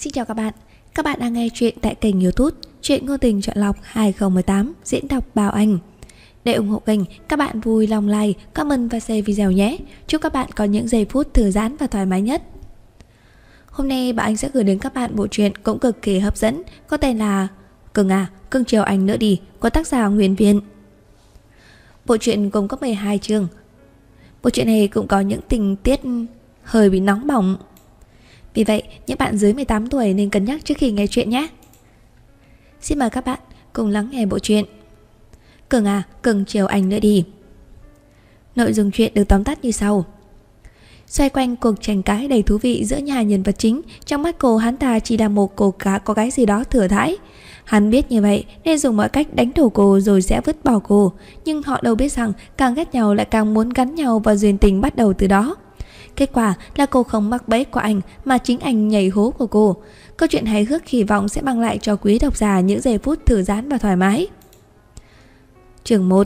Xin chào các bạn đang nghe chuyện tại kênh YouTube Chuyện Ngôn Tình Chọn Lọc 2018 diễn đọc Bảo Anh. Để ủng hộ kênh, các bạn vui lòng like, comment và share video nhé. Chúc các bạn có những giây phút thư giãn và thoải mái nhất. Hôm nay Bảo Anh sẽ gửi đến các bạn bộ truyện cũng cực kỳ hấp dẫn có tên là Cưng chiều anh nữa đi của tác giả Nguyên Viên. Bộ truyện gồm có 12 chương. Bộ truyện này cũng có những tình tiết hơi bị nóng bỏng. Vì vậy, những bạn dưới 18 tuổi nên cân nhắc trước khi nghe chuyện nhé. Xin mời các bạn cùng lắng nghe bộ truyện Cưng chiều anh nữa đi. Nội dung truyện được tóm tắt như sau. Xoay quanh cuộc tranh cãi đầy thú vị giữa nhà nhân vật chính, trong mắt cô hắn ta chỉ là một cô cá có cái gì đó thừa thãi. Hắn biết như vậy nên dùng mọi cách đánh đổ cô rồi sẽ vứt bỏ cô. Nhưng họ đâu biết rằng càng ghét nhau lại càng muốn gắn nhau và duyên tình bắt đầu từ đó. Kết quả là cô không mắc bẫy của anh mà chính anh nhảy hố của cô. Câu chuyện hài hước hy vọng sẽ mang lại cho quý độc giả những giây phút thư giãn và thoải mái. Chương 1.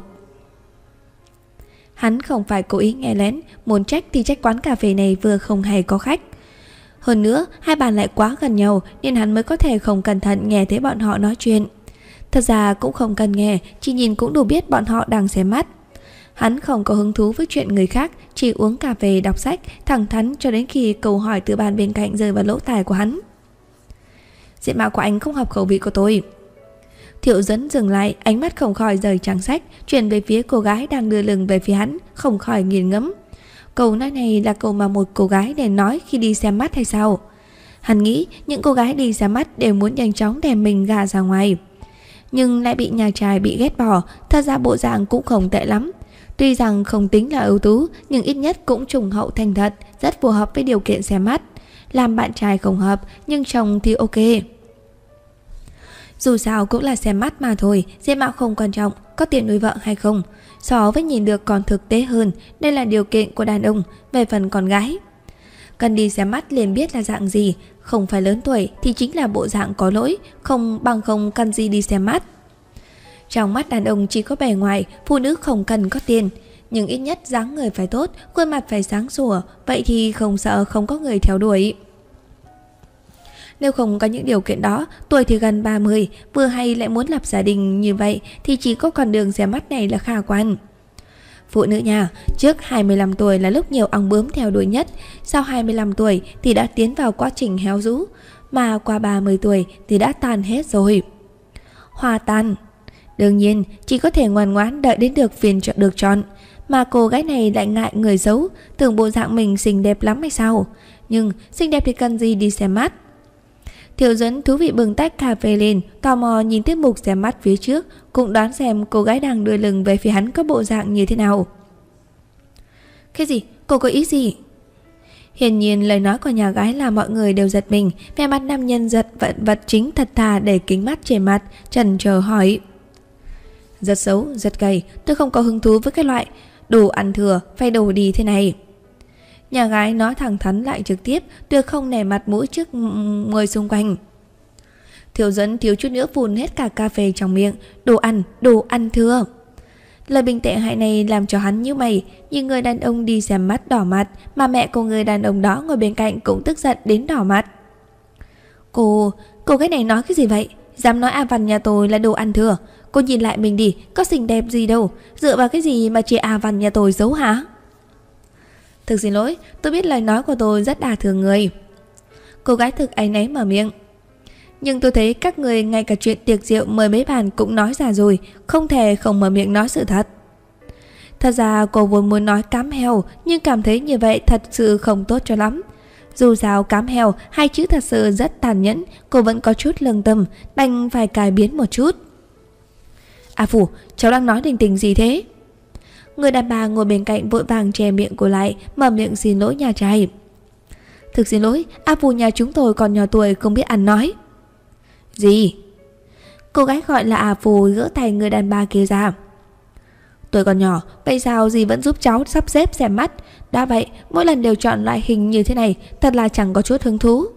Hắn không phải cố ý nghe lén, muốn trách thì trách quán cà phê này vừa không hề có khách. Hơn nữa, hai bàn lại quá gần nhau nên hắn mới có thể không cẩn thận nghe thấy bọn họ nói chuyện. Thật ra cũng không cần nghe, chỉ nhìn cũng đủ biết bọn họ đang xem mắt. Hắn không có hứng thú với chuyện người khác, chỉ uống cà phê đọc sách, thẳng thắn cho đến khi câu hỏi từ bàn bên cạnh rơi vào lỗ tai của hắn. Diện mạo của anh không hợp khẩu vị của tôi. Thiệu Dẫn dừng lại, ánh mắt không khỏi rời trang sách, chuyển về phía cô gái đang đưa lưng về phía hắn, không khỏi nghiền ngẫm. Câu nói này là câu mà một cô gái nên nói khi đi xem mắt hay sao? Hắn nghĩ những cô gái đi xem mắt đều muốn nhanh chóng đem mình gả ra ngoài, nhưng lại bị nhà trai bị ghét bỏ. Thật ra bộ dạng cũng không tệ lắm. Tuy rằng không tính là ưu tú, nhưng ít nhất cũng trung hậu thành thật, rất phù hợp với điều kiện xem mắt. Làm bạn trai không hợp, nhưng chồng thì ok. Dù sao cũng là xem mắt mà thôi, diện mạo không quan trọng, có tiền nuôi vợ hay không. So với nhìn được còn thực tế hơn, đây là điều kiện của đàn ông. Về phần con gái, cần đi xem mắt liền biết là dạng gì. Không phải lớn tuổi thì chính là bộ dạng có lỗi, không bằng không cần gì đi xem mắt. Trong mắt đàn ông chỉ có bề ngoài, phụ nữ không cần có tiền, nhưng ít nhất dáng người phải tốt, khuôn mặt phải sáng sủa, vậy thì không sợ không có người theo đuổi. Nếu không có những điều kiện đó, tuổi thì gần 30, vừa hay lại muốn lập gia đình như vậy thì chỉ có con đường xem mắt này là khả quan. Phụ nữ nhà, trước 25 tuổi là lúc nhiều ong bướm theo đuổi nhất, sau 25 tuổi thì đã tiến vào quá trình héo rũ, mà qua 30 tuổi thì đã tàn hết rồi. Hoa tàn. Đương nhiên, chỉ có thể ngoan ngoãn đợi đến được phiên được chọn. Mà cô gái này lại ngại người xấu, tưởng bộ dạng mình xinh đẹp lắm hay sao? Nhưng xinh đẹp thì cần gì đi xem mắt? Thiệu Dẫn thú vị bừng tách cà phê lên, tò mò nhìn tiết mục xem mắt phía trước, cũng đoán xem cô gái đang đưa lưng về phía hắn có bộ dạng như thế nào. Cái gì? Cô có ý gì? Hiển nhiên lời nói của nhà gái là mọi người đều giật mình. Vẻ mặt nam nhân giật vật chính thật thà để kính mắt trên mặt, chần chờ hỏi. Rất xấu, rất gầy, tôi không có hứng thú với cái loại đồ ăn thừa, phải đồ đi thế này. Nhà gái nói thẳng thắn lại trực tiếp, tuyệt không nể mặt mũi trước người xung quanh. Thiệu Dẫn thiếu chút nữa phun hết cả cà phê trong miệng. Đồ ăn thừa. Lời bình tệ hại này làm cho hắn nhíu mày, nhưng người đàn ông đi xem mắt đỏ mặt, mà mẹ của người đàn ông đó ngồi bên cạnh cũng tức giận đến đỏ mặt. Cô cái này nói cái gì vậy? Dám nói A Văn nhà tôi là đồ ăn thừa? Cô nhìn lại mình đi, có xinh đẹp gì đâu, dựa vào cái gì mà chị A Văn nhà tôi xấu hả? Thực xin lỗi, tôi biết lời nói của tôi rất đả thương người. Cô gái thực áy náy mở miệng. Nhưng tôi thấy các người ngay cả chuyện tiệc rượu mời mấy bàn cũng nói ra rồi, không thể không mở miệng nói sự thật. Thật ra cô vốn muốn nói cám heo, nhưng cảm thấy như vậy thật sự không tốt cho lắm. Dù sao cám heo, hai chữ thật sự rất tàn nhẫn, cô vẫn có chút lương tâm, đành phải cải biến một chút. À Phủ, cháu đang nói đình tình gì thế? Người đàn bà ngồi bên cạnh vội vàng che miệng cô lại, mở miệng xin lỗi nhà trai. Thực xin lỗi, A Phủ nhà chúng tôi còn nhỏ tuổi không biết ăn nói. Gì? Cô gái gọi là A Phủ gỡ tay người đàn bà kia ra. Tôi còn nhỏ, vậy sao dì vẫn giúp cháu sắp xếp xem mắt? Đã vậy, mỗi lần đều chọn loại hình như thế này, thật là chẳng có chút hứng thú.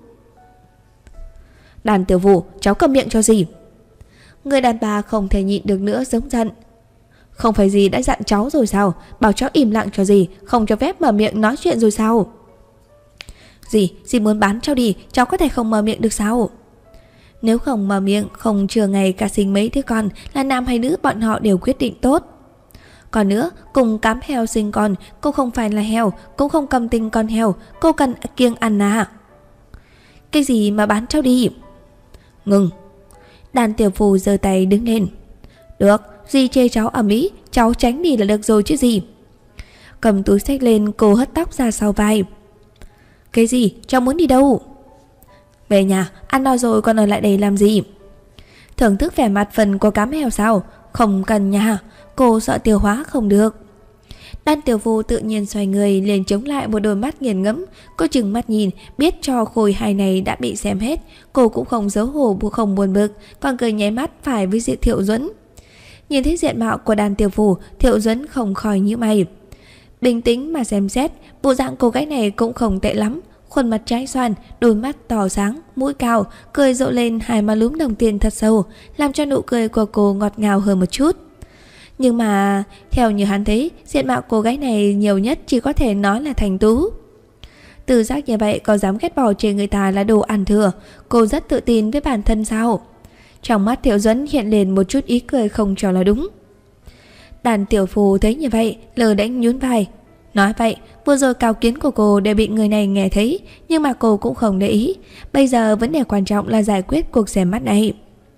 Đàn tiểu Vũ, cháu cầm miệng cho dì. Người đàn bà không thể nhịn được nữa giống giận. Không phải dì đã dặn cháu rồi sao? Bảo cháu im lặng cho dì, không cho phép mở miệng nói chuyện rồi sao? Dì muốn bán cháu đi, cháu có thể không mở miệng được sao? Nếu không mở miệng, không chờ ngày cả sinh mấy đứa con, là nam hay nữ bọn họ đều quyết định tốt. Còn nữa, cùng cám heo sinh con, cô không phải là heo, cũng không cầm tinh con heo, cô cần kiêng ăn à? Cái gì mà bán cháu đi? Ngừng. Đàn tiểu phù giơ tay đứng lên. Được, dì chê cháu ầm ĩ, cháu tránh đi là được rồi chứ gì. Cầm túi xách lên, cô hất tóc ra sau vai. Cái gì? Cháu muốn đi đâu? Về nhà, ăn no rồi còn ở lại đây làm gì? Thưởng thức vẻ mặt phần của cám heo sao? Không cần nha, cô sợ tiêu hóa không được. Đan tiểu phu tự nhiên xoay người liền chống lại một đôi mắt nghiền ngẫm. Cô chừng mắt nhìn, biết cho khôi hài này đã bị xem hết. Cô cũng không xấu hổ, không buồn bực, còn cười nháy mắt phải với diện Thiệu Duẫn. Nhìn thấy diện mạo của Đan tiểu phu, Thiệu Duẫn không khỏi nhíu mày. Bình tĩnh mà xem xét, bộ dạng cô gái này cũng không tệ lắm. Khuôn mặt trái xoan, đôi mắt tỏ sáng, mũi cao, cười rộ lên hai má lúm đồng tiền thật sâu, làm cho nụ cười của cô ngọt ngào hơn một chút. Nhưng mà theo như hắn thấy, diện mạo cô gái này nhiều nhất chỉ có thể nói là thành tú. Tự giác như vậy có dám ghét bỏ chê người ta là đồ ăn thừa? Cô rất tự tin với bản thân sao? Trong mắt Thiệu Duẫn hiện lên một chút ý cười không cho là đúng. Đàn tiểu phù thấy như vậy, lờ đánh nhún vai. Nói vậy, vừa rồi cao kiến của cô đều bị người này nghe thấy, nhưng mà cô cũng không để ý. Bây giờ vấn đề quan trọng là giải quyết cuộc xem mắt này.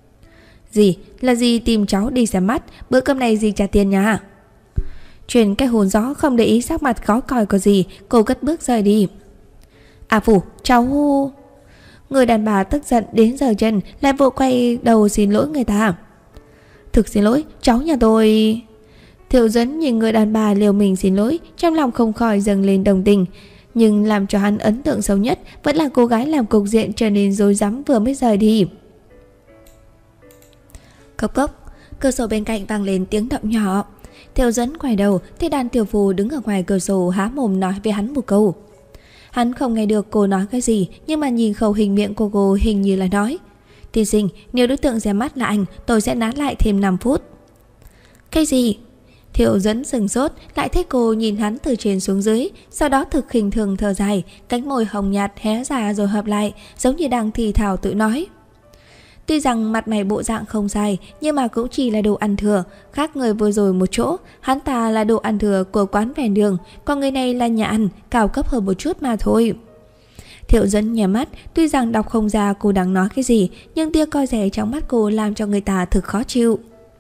Là dì tìm cháu đi xem mắt, bữa cơm này dì trả tiền nhà. Truyền cái hồn gió không để ý sắc mặt khó coi của dì, cô cất bước rời đi. À Phủ, cháu... Người đàn bà tức giận đến giờ chân lại vội quay đầu xin lỗi người ta. Thực xin lỗi, cháu nhà tôi... Thiệu Duẫn nhìn người đàn bà liều mình xin lỗi, trong lòng không khỏi dâng lên đồng tình. Nhưng làm cho hắn ấn tượng xấu nhất vẫn là cô gái làm cục diện trở nên rối rắm vừa mới rời đi. Cốc cốc, cửa sổ bên cạnh vang lên tiếng động nhỏ. Thiệu Duẫn quay đầu thì Đan tiểu phù đứng ở ngoài cửa sổ há mồm nói với hắn một câu. Hắn không nghe được cô nói cái gì, nhưng mà nhìn khẩu hình miệng của cô hình như là nói: Tiên sinh, nếu đối tượng xem mắt là anh, tôi sẽ nán lại thêm 5 phút. Cái gì? Thiệu Duẫn sừng sốt, lại thấy cô nhìn hắn từ trên xuống dưới, sau đó thực khinh thường thở dài, cánh môi hồng nhạt hé ra rồi hợp lại, giống như đang thì thào tự nói. Tuy rằng mặt mày bộ dạng không sai, nhưng mà cũng chỉ là đồ ăn thừa, khác người vừa rồi một chỗ, hắn ta là đồ ăn thừa của quán ven đường, còn người này là nhà ăn, cao cấp hơn một chút mà thôi. Thiệu Duẫn nhắm mắt, tuy rằng đọc không ra cô đang nói cái gì, nhưng tia coi rẻ trong mắt cô làm cho người ta thực khó chịu.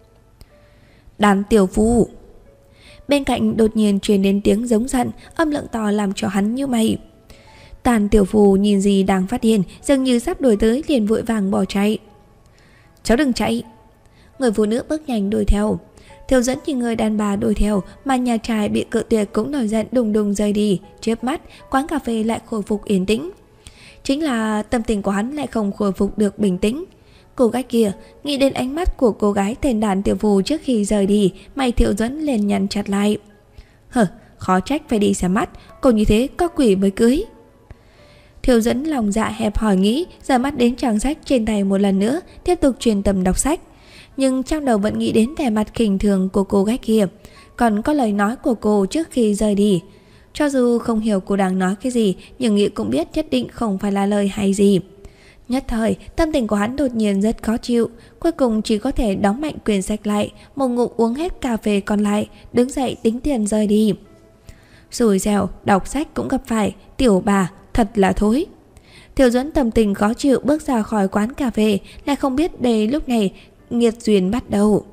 Đàn tiểu phu. Bên cạnh đột nhiên truyền đến tiếng giống giận, âm lượng to làm cho hắn nhíu mày. Đàn tiểu phu nhìn gì đang phát điên, dường như sắp đuổi tới liền vội vàng bỏ chạy. Cháu đừng chạy. Người phụ nữ bước nhanh đuổi theo. Thiệu Duẫn nhìn người đàn bà đuổi theo, mà nhà trai bị cự tuyệt cũng nổi giận đùng đùng rời đi. Chớp mắt, quán cà phê lại khôi phục yên tĩnh. Chính là tâm tình của hắn lại không khôi phục được bình tĩnh. Cô gái kia, nghĩ đến ánh mắt của cô gái tên Đàn tiểu phù trước khi rời đi, mày Thiệu Duẫn liền nhăn chặt lại. Khó trách phải đi xem mắt, cô như thế có quỷ mới cưới. Thiệu Duẫn lòng dạ hẹp hòi nghĩ, rời mắt đến trang sách trên tay một lần nữa, tiếp tục chuyên tâm đọc sách. Nhưng trong đầu vẫn nghĩ đến vẻ mặt khinh thường của cô gái kia, còn có lời nói của cô trước khi rời đi. Cho dù không hiểu cô đang nói cái gì, nhưng nghĩ cũng biết nhất định không phải là lời hay gì. Nhất thời, tâm tình của hắn đột nhiên rất khó chịu, cuối cùng chỉ có thể đóng mạnh quyển sách lại, một ngụm uống hết cà phê còn lại, đứng dậy tính tiền rời đi. Xui xẻo, đọc sách cũng gặp phải, tiểu bà, thật là thối. Thiệu Duẫn tâm tình khó chịu bước ra khỏi quán cà phê, lại không biết đây lúc này nghiệt duyên bắt đầu.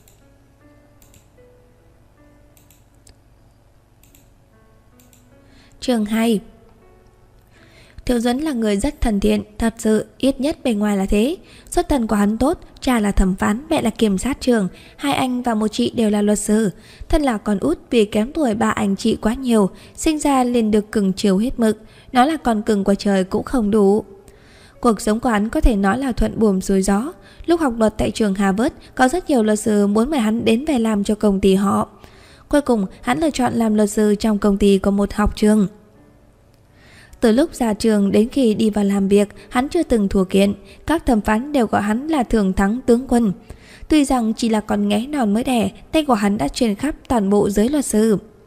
Chương 2. Thiệu Duẫn là người rất thân thiện, thật sự, ít nhất bề ngoài là thế. Xuất thân của hắn tốt, cha là thẩm phán, mẹ là kiểm sát trưởng, hai anh và một chị đều là luật sư. Thân là con út vì kém tuổi ba anh chị quá nhiều, sinh ra liền được cưng chiều hết mực, nói là con cưng của trời cũng không đủ. Cuộc sống của hắn có thể nói là thuận buồm xuôi gió. Lúc học luật tại trường Harvard, có rất nhiều luật sư muốn mời hắn đến về làm cho công ty họ. Cuối cùng, hắn lựa chọn làm luật sư trong công ty của một học trường. Từ lúc ra trường đến khi đi vào làm việc, hắn chưa từng thua kiện. Các thẩm phán đều gọi hắn là thường thắng tướng quân. Tuy rằng chỉ là con nghé non mới đẻ, tay của hắn đã truyền khắp toàn bộ giới luật sư.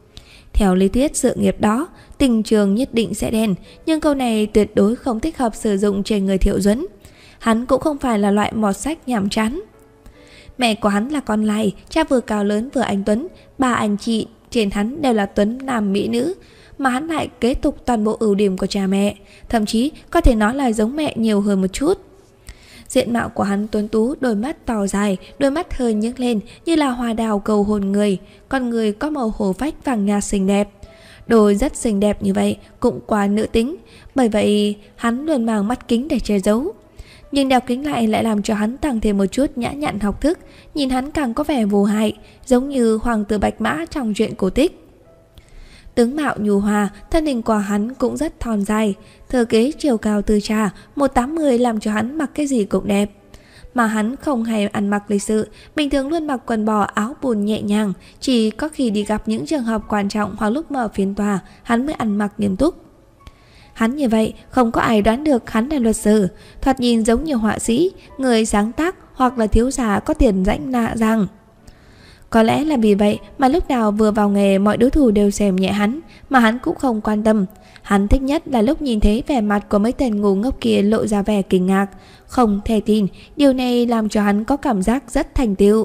Theo lý thuyết sự nghiệp đó, tình trường nhất định sẽ đen, nhưng câu này tuyệt đối không thích hợp sử dụng trên người Thiệu Duẫn. Hắn cũng không phải là loại mọt sách nhàm chán. Mẹ của hắn là con lai, cha vừa cao lớn vừa anh tuấn, ba anh chị trên hắn đều là tuấn nam mỹ nữ, mà hắn lại kế tục toàn bộ ưu điểm của cha mẹ, thậm chí có thể nói là giống mẹ nhiều hơn một chút. Diện mạo của hắn tuấn tú, đôi mắt to dài, đôi mắt hơi nhếch lên như là hoa đào cầu hồn người, con người có màu hổ phách vàng nhạt xinh đẹp. Đôi rất xinh đẹp như vậy cũng quá nữ tính, bởi vậy hắn luôn mang mắt kính để che giấu. Nhưng đeo kính lại làm cho hắn tăng thêm một chút nhã nhặn học thức, nhìn hắn càng có vẻ vô hại, giống như hoàng tử Bạch Mã trong truyện cổ tích. Tướng mạo nhu hòa, thân hình của hắn cũng rất thon dài, thừa kế chiều cao từ cha 180 làm cho hắn mặc cái gì cũng đẹp. Mà hắn không hay ăn mặc lịch sự, bình thường luôn mặc quần bò áo bùn nhẹ nhàng, chỉ có khi đi gặp những trường hợp quan trọng hoặc lúc mở phiên tòa, hắn mới ăn mặc nghiêm túc. Hắn như vậy, không có ai đoán được hắn là luật sư, thoạt nhìn giống như họa sĩ, người sáng tác hoặc là thiếu gia có tiền rãnh nạ rằng. Có lẽ là vì vậy mà lúc nào vừa vào nghề mọi đối thủ đều xem nhẹ hắn, mà hắn cũng không quan tâm. Hắn thích nhất là lúc nhìn thấy vẻ mặt của mấy tên ngu ngốc kia lộ ra vẻ kinh ngạc, không thể tin, điều này làm cho hắn có cảm giác rất thành tựu.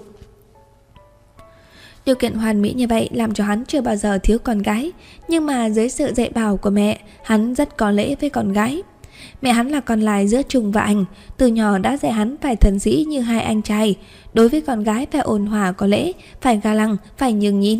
Điều kiện hoàn mỹ như vậy làm cho hắn chưa bao giờ thiếu con gái, nhưng mà dưới sự dạy bảo của mẹ, hắn rất có lễ với con gái. Mẹ hắn là con lai giữa Trung và Anh, từ nhỏ đã dạy hắn phải thân sĩ như hai anh trai, đối với con gái phải ôn hòa có lễ, phải ga lăng, phải nhường nhịn.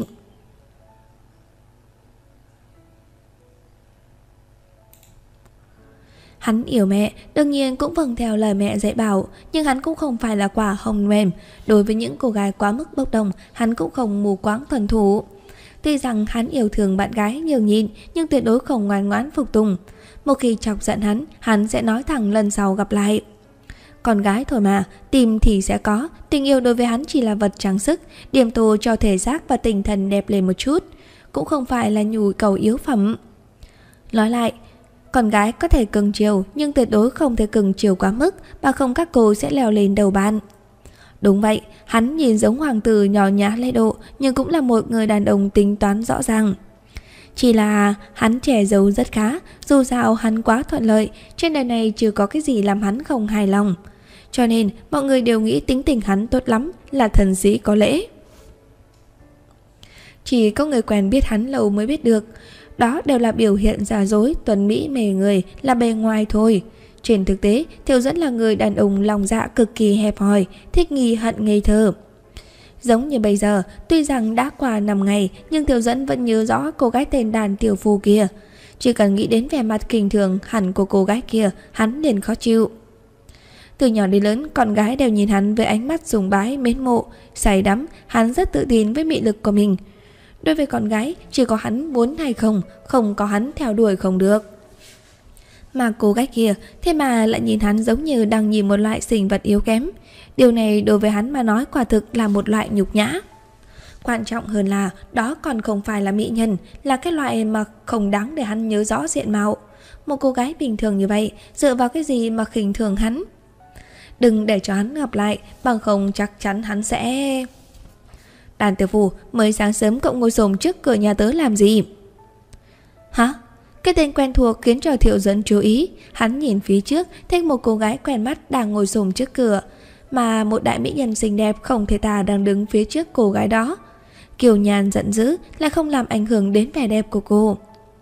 Hắn yêu mẹ, đương nhiên cũng vâng theo lời mẹ dạy bảo, nhưng hắn cũng không phải là quả hồng mềm. Đối với những cô gái quá mức bốc đồng, hắn cũng không mù quáng thuần thủ. Tuy rằng hắn yêu thương bạn gái nhường nhịn, nhưng tuyệt đối không ngoan ngoãn phục tùng. Một khi chọc giận hắn sẽ nói thẳng lần sau gặp lại. Con gái thôi mà, tìm thì sẽ có, tình yêu đối với hắn chỉ là vật trang sức, điểm tô cho thể xác và tinh thần đẹp lên một chút, cũng không phải là nhu cầu yếu phẩm. Nói lại, con gái có thể cưng chiều, nhưng tuyệt đối không thể cưng chiều quá mức, bằng không các cô sẽ leo lên đầu bạn. Đúng vậy, hắn nhìn giống hoàng tử nhỏ nhã lễ độ, nhưng cũng là một người đàn ông tính toán rõ ràng. Chỉ là hắn che giấu rất khá, dù sao hắn quá thuận lợi, trên đời này chưa có cái gì làm hắn không hài lòng. Cho nên mọi người đều nghĩ tính tình hắn tốt lắm, là thần sĩ có lễ. Chỉ có người quen biết hắn lâu mới biết được, đó đều là biểu hiện giả dối, tuấn mỹ mê người, là bề ngoài thôi. Trên thực tế, Thiệu Duẫn là người đàn ông lòng dạ cực kỳ hẹp hòi, thích nghi hận ngây thơ. Giống như bây giờ, tuy rằng đã qua 5 ngày, nhưng Thiệu Duẫn vẫn nhớ rõ cô gái tên Đàn Tiểu Phu kia. Chỉ cần nghĩ đến vẻ mặt kinh thường hẳn của cô gái kia, hắn liền khó chịu. Từ nhỏ đến lớn, con gái đều nhìn hắn với ánh mắt sùng bái, mến mộ, say đắm, hắn rất tự tin với mị lực của mình. Đối với con gái, chỉ có hắn muốn hay không, không có hắn theo đuổi không được. Mà cô gái kia, thế mà lại nhìn hắn giống như đang nhìn một loại sinh vật yếu kém. Điều này đối với hắn mà nói quả thực là một loại nhục nhã. Quan trọng hơn là đó còn không phải là mỹ nhân, là cái loại mà không đáng để hắn nhớ rõ diện mạo. Một cô gái bình thường như vậy, dựa vào cái gì mà khinh thường hắn? Đừng để cho hắn gặp lại, bằng không chắc chắn hắn sẽ... Đàn Tiểu Phu, mới sáng sớm cậu ngồi xổm trước cửa nhà tớ làm gì? Hả? Cái tên quen thuộc khiến cho Thiệu Duẫn chú ý. Hắn nhìn phía trước, thấy một cô gái quen mắt đang ngồi xổm trước cửa, mà một đại mỹ nhân xinh đẹp không thể tả đang đứng phía trước cô gái đó. Kiều nhàn giận dữ lại không làm ảnh hưởng đến vẻ đẹp của cô.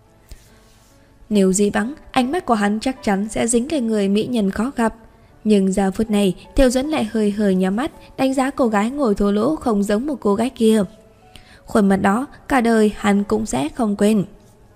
Nếu dĩ vắng, ánh mắt của hắn chắc chắn sẽ dính lên người mỹ nhân khó gặp. Nhưng giờ phút này, Thiệu Duẫn lại hơi hơi nhắm mắt, đánh giá cô gái ngồi thô lỗ không giống một cô gái kia. Khuôn mặt đó, cả đời hắn cũng sẽ không quên.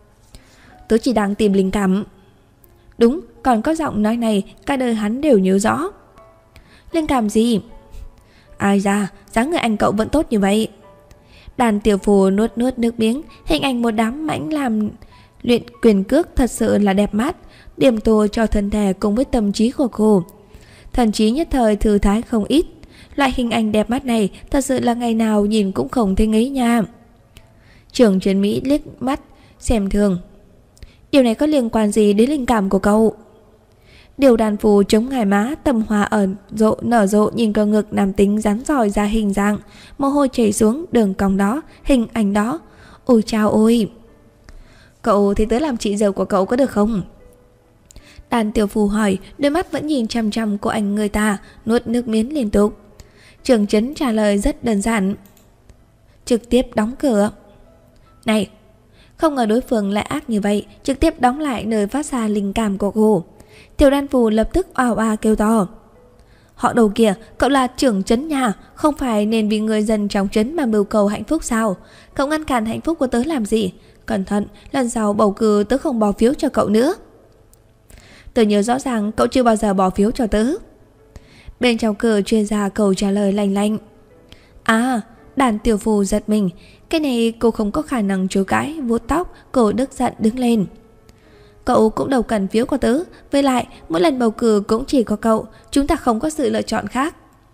Tớ chỉ đang tìm linh cảm. Đúng, còn có giọng nói này, cả đời hắn đều nhớ rõ. Linh cảm gì? Ai ra, dáng người anh cậu vẫn tốt như vậy. Đàn Tiểu Phu nuốt nước miếng, hình ảnh một đám mãnh làm luyện quyền cước thật sự là đẹp mắt, điểm tô cho thân thể cùng với tâm trí của cô. Thần trí nhất thời thư thái không ít. Loại hình ảnh đẹp mắt này thật sự là ngày nào nhìn cũng không thấy ngấy nha. Trưởng Trấn Mỹ liếc mắt xem thường. Điều này có liên quan gì đến linh cảm của cậu? Điều Đàn Phu chống ngải má, tầm hoa nở rộ nhìn cơ ngực nam tính rắn giỏi ra hình dạng, mồ hôi chảy xuống đường cong đó, hình ảnh đó. Ôi chao ôi! cậu thì tớ làm chị dâu của cậu có được không? Đàn tiểu phù hỏi, đôi mắt vẫn nhìn chằm chằm cô anh người ta, nuốt nước miếng liên tục. Trưởng trấn trả lời rất đơn giản. Trực tiếp đóng cửa. Này, không ngờ đối phương lại ác như vậy, trực tiếp đóng lại nơi phát ra linh cảm của cô. Tiểu đan phù lập tức oa oa kêu to. Họ đầu kìa, cậu là trưởng trấn nhà, không phải nên vì người dân trong trấn mà mưu cầu hạnh phúc sao? Cậu ngăn cản hạnh phúc của tớ làm gì? Cẩn thận, lần sau bầu cử tớ không bỏ phiếu cho cậu nữa. Tớ nhớ rõ ràng cậu chưa bao giờ bỏ phiếu cho tớ. Bên trong cửa truyền ra câu trả lời lành lạnh. À, đàn tiểu phù giật mình. Cái này cô không có khả năng chối cãi, vuốt tóc, cô tức giận đứng lên. Cậu cũng đâu cần phiếu của tớ. Với lại, mỗi lần bầu cử cũng chỉ có cậu. Chúng ta không có sự lựa chọn khác.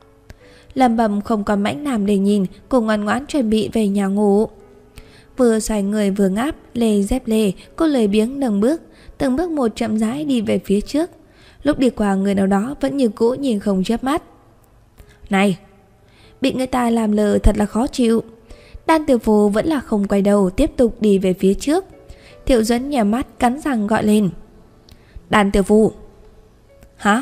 Lâm Bầm không còn mãnh nam để nhìn, cô ngoan ngoãn chuẩn bị về nhà ngủ. Vừa xoay người vừa ngáp, lê dép lê, cô lười biếng nâng bước, từng bước một chậm rãi đi về phía trước. Lúc đi qua người nào đó vẫn như cũ nhìn không chớp mắt. Này, bị người ta làm lờ thật là khó chịu. Đan tiểu phù vẫn là không quay đầu, tiếp tục đi về phía trước. Thiệu Duẫn nhắm mắt cắn răng gọi lên. Đan tiểu phù. Hả?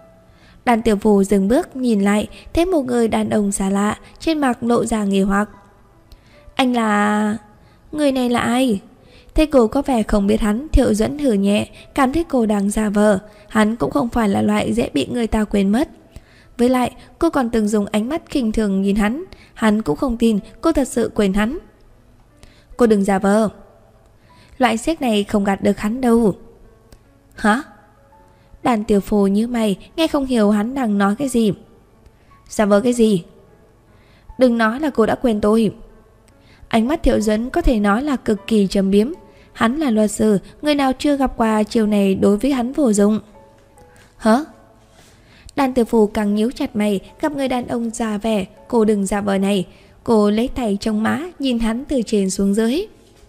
Đan tiểu phù dừng bước nhìn lại, thấy một người đàn ông xa lạ, trên mặt lộ ra nghi hoặc. Anh là... Người này là ai? Thấy cô có vẻ không biết hắn, Thiệu Duẫn hừ nhẹ, cảm thấy cô đang giả vờ. Hắn cũng không phải là loại dễ bị người ta quên mất. Với lại, cô còn từng dùng ánh mắt khinh thường nhìn hắn. Hắn cũng không tin cô thật sự quên hắn. Cô đừng giả vờ. Loại siếc này không gạt được hắn đâu. Hả? Đàn tiểu phù như mày, nghe không hiểu hắn đang nói cái gì. Giả vờ cái gì? Đừng nói là cô đã quên tôi. Ánh mắt Thiệu Duẫn có thể nói là cực kỳ trầm biếm. Hắn là luật sư, người nào chưa gặp qua chiều này đối với hắn vô dụng. Hả? Đàn tiểu phù càng nhíu chặt mày, gặp người đàn ông già vẻ. Cô đừng giả vờ này. Cô lấy tay trong má, nhìn hắn từ trên xuống dưới.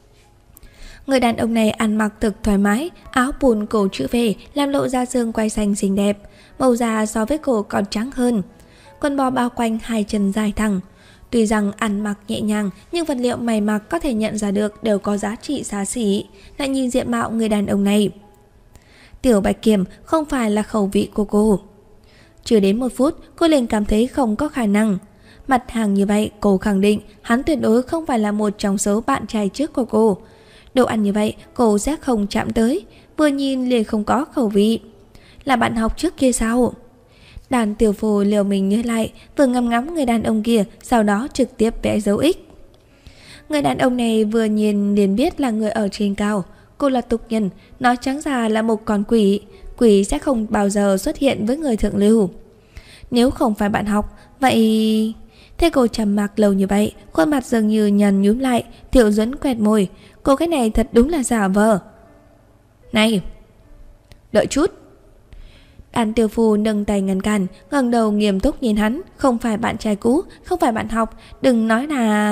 Người đàn ông này ăn mặc thực thoải mái, áo pùn cổ chữ V làm lộ ra xương quai xanh xinh đẹp, màu da so với cô còn trắng hơn. Quần bò bao quanh hai chân dài thẳng. Tuy rằng ăn mặc nhẹ nhàng, nhưng vật liệu mày mặc có thể nhận ra được đều có giá trị xa xỉ. Lại nhìn diện mạo người đàn ông này. Tiểu Bạch Kiểm không phải là khẩu vị của cô. Chưa đến 1 phút, cô liền cảm thấy không có khả năng. Mặt hàng như vậy, cô khẳng định hắn tuyệt đối không phải là một trong số bạn trai trước của cô. Đồ ăn như vậy, cô sẽ không chạm tới. Vừa nhìn liền không có khẩu vị. Là bạn học trước kia sao? Đàn tiểu phù liều mình nhớ lại, vừa ngắm ngắm người đàn ông kia, sau đó trực tiếp vẽ dấu X. Người đàn ông này vừa nhìn liền biết là người ở trên cao. Cô là tục nhân, nói trắng ra là một con quỷ. Quỷ sẽ không bao giờ xuất hiện với người thượng lưu. Nếu không phải bạn học, vậy... Thế cô trầm mặc lâu như vậy, khuôn mặt dường như nhăn nhúm lại. Thiệu Duẫn quẹt môi. Cô cái này thật đúng là giả vờ. Này, đợi chút. Đàn tiểu phù nâng tay ngăn cản, ngẩng đầu nghiêm túc nhìn hắn. Không phải bạn trai cũ, không phải bạn học. Đừng nói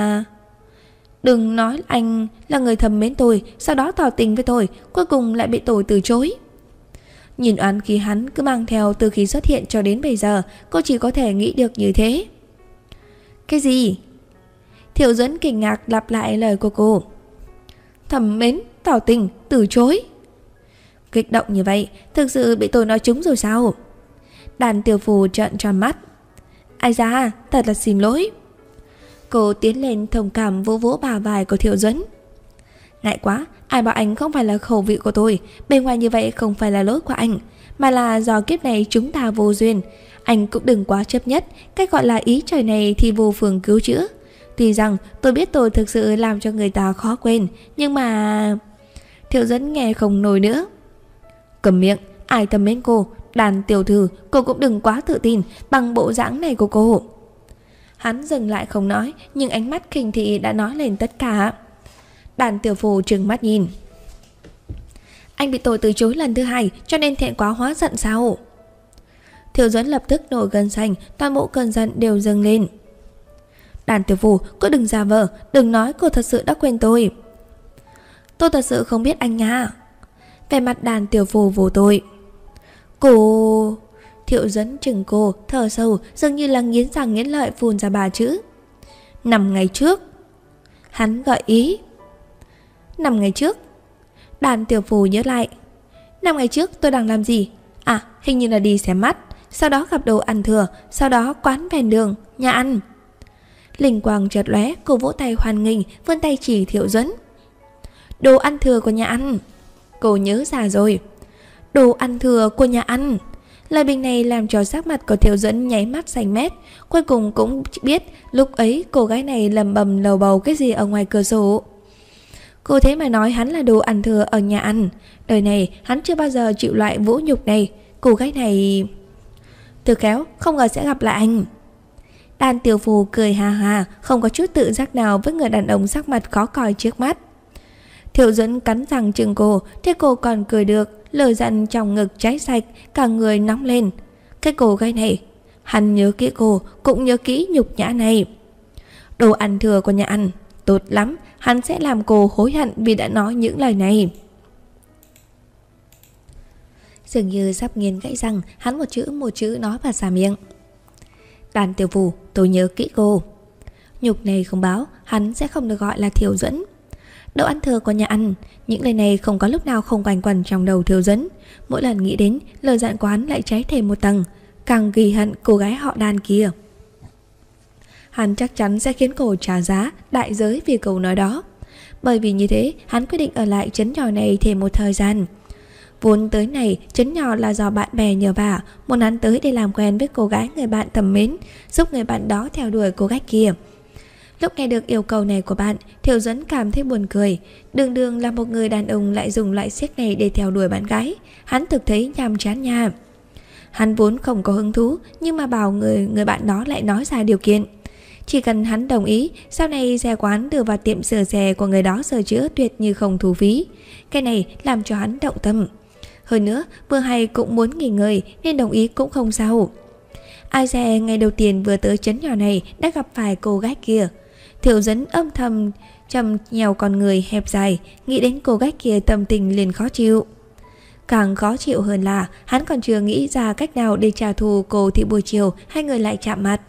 anh là người thầm mến tôi, sau đó tỏ tình với tôi, cuối cùng lại bị tôi từ chối. Nhìn oán khí hắn cứ mang theo từ khi xuất hiện cho đến bây giờ, cô chỉ có thể nghĩ được như thế. Cái gì? Thiệu Duẫn kinh ngạc lặp lại lời của cô. Thầm mến, tỏ tình, từ chối. Kích động như vậy, thực sự bị tôi nói trúng rồi sao? Đàn tiểu phù trợn tròn mắt. Ai da, thật là xin lỗi. Cô tiến lên thông cảm vỗ vỗ bả vai của Thiệu Duẫn. Ngại quá, ai bảo anh không phải là khẩu vị của tôi. Bên ngoài như vậy không phải là lỗi của anh, mà là do kiếp này chúng ta vô duyên. Anh cũng đừng quá chấp nhất. Cách gọi là ý trời này thì vô phương cứu chữa. Tuy rằng tôi biết tôi thực sự làm cho người ta khó quên, nhưng mà... Thiệu Duẫn nghe không nổi nữa. Cầm miệng, ai thầm mến cô? Đàn tiểu thư, cô cũng đừng quá tự tin bằng bộ dáng này của cô. Hắn dừng lại không nói, nhưng ánh mắt khinh thị đã nói lên tất cả. Đàn tiểu phù trừng mắt nhìn. Anh bị tôi từ chối lần thứ 2, cho nên thẹn quá hóa giận sao? Thiệu Duẫn lập tức nổi gân xanh, toàn bộ cơn giận đều dâng lên. Đàn tiểu phù, cô đừng giả vờ, đừng nói cô thật sự đã quên tôi. Tôi thật sự không biết anh nha. Về mặt đàn tiểu phù vô tội. Cô... Thiệu Duẫn chừng cô, thở sâu, dường như là nghiến răng nghiến lợi phun ra 3 chữ. 5 ngày trước. Hắn gợi ý. 5 ngày trước. Đàn Tiểu Phù nhớ lại, 5 ngày trước tôi đang làm gì? À, hình như là đi xem mắt, sau đó gặp đồ ăn thừa, sau đó quán ven đường, nhà ăn. Linh quang chợt lóe, cô vỗ tay hoan nghênh, vươn tay chỉ Thiệu Duẫn. Đồ ăn thừa của nhà ăn. Cô nhớ ra rồi. Đồ ăn thừa của nhà ăn. Lời bình này làm cho sắc mặt của Thiệu Duẫn nháy mắt xanh mét. Cuối cùng cũng biết lúc ấy cô gái này lầm bầm lầu bầu cái gì ở ngoài cửa sổ. Cô thế mà nói hắn là đồ ăn thừa ở nhà ăn. Đời này hắn chưa bao giờ chịu loại vũ nhục này. Cô gái này... Từ khéo không ngờ sẽ gặp lại anh. Đàn Tiểu Phù cười ha ha, không có chút tự giác nào với người đàn ông sắc mặt khó coi trước mắt. Thiệu Duẫn cắn răng chừng cô, thế cô còn cười được, lời giận trong ngực cháy sạch, cả người nóng lên. Cái cô gái này, hắn nhớ kỹ cô, cũng nhớ kỹ nhục nhã này. Đồ ăn thừa của nhà ăn, tốt lắm, hắn sẽ làm cô hối hận vì đã nói những lời này. Dường như sắp nghiến gãy răng, hắn một chữ nói vào ra miệng. Đàn Tiểu Phù, tôi nhớ kỹ cô. Nhục này không báo, hắn sẽ không được gọi là Thiệu Duẫn. Đồ ăn thừa của nhà ăn, những lời này không có lúc nào không quanh quẩn trong đầu Thiệu Duẫn. Mỗi lần nghĩ đến, lời dặn của hắn lại cháy thêm một tầng, càng ghi hận cô gái họ Đàn kia. Hắn chắc chắn sẽ khiến cô trả giá, đại giới vì câu nói đó. Bởi vì như thế, hắn quyết định ở lại trấn nhỏ này thêm một thời gian. Vốn tới này, trấn nhỏ là do bạn bè nhờ vả, muốn hắn tới để làm quen với cô gái người bạn thầm mến, giúp người bạn đó theo đuổi cô gái kia. Lúc nghe được yêu cầu này của bạn, Thiệu Duẫn cảm thấy buồn cười. Đường đường là một người đàn ông lại dùng loại xiếc này để theo đuổi bạn gái. Hắn thực thấy nhàm chán nha. Hắn vốn không có hứng thú, nhưng mà bảo người bạn đó lại nói ra điều kiện. Chỉ cần hắn đồng ý, sau này xe quán đưa vào tiệm sửa xe của người đó sửa chữa tuyệt như không thu phí. Cái này làm cho hắn động tâm. Hơn nữa, vừa hay cũng muốn nghỉ ngơi nên đồng ý cũng không sao. Ai dè ngày đầu tiên vừa tới trấn nhỏ này đã gặp phải cô gái kia. Thiệu Duẫn âm thầm chầm nhèo con người hẹp dài, nghĩ đến cô gái kia tâm tình liền khó chịu. Càng khó chịu hơn là hắn còn chưa nghĩ ra cách nào để trả thù cô thì buổi chiều hai người lại chạm mặt.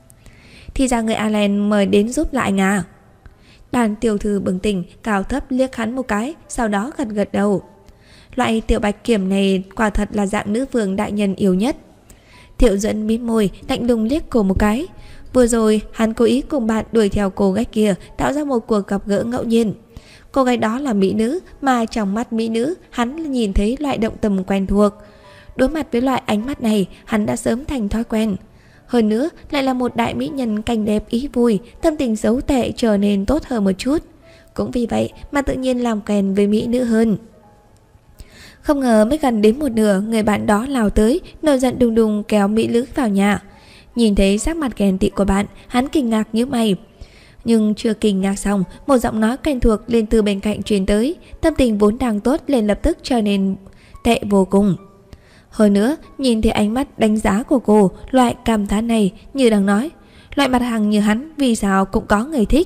Thì ra người Allen mời đến giúp lại à? Đàn Tiểu Thư bừng tỉnh, cao thấp liếc hắn một cái, sau đó gật gật đầu. Loại tiểu bạch kiểm này quả thật là dạng nữ vương đại nhân yêu nhất. Thiệu Duẫn mím môi, lạnh lùng liếc cô một cái. Vừa rồi hắn cố ý cùng bạn đuổi theo cô gái kia, tạo ra một cuộc gặp gỡ ngẫu nhiên. Cô gái đó là mỹ nữ, mà trong mắt mỹ nữ hắn nhìn thấy loại động tâm quen thuộc. Đối mặt với loại ánh mắt này, hắn đã sớm thành thói quen. Hơn nữa lại là một đại mỹ nhân cảnh đẹp ý vui, tâm tình xấu tệ trở nên tốt hơn một chút. Cũng vì vậy mà tự nhiên làm quen với mỹ nữ hơn. Không ngờ mới gần đến một nửa, người bạn đó lao tới, nổi giận đùng đùng kéo mỹ nữ vào nhà. Nhìn thấy sắc mặt ghen tị của bạn, hắn kinh ngạc nhíu mày. Nhưng chưa kinh ngạc xong, một giọng nói quen thuộc lên từ bên cạnh truyền tới. Tâm tình vốn đang tốt lên lập tức trở nên tệ vô cùng. Hơn nữa, nhìn thấy ánh mắt đánh giá của cô, loại cảm thán này như đang nói, loại mặt hàng như hắn vì sao cũng có người thích.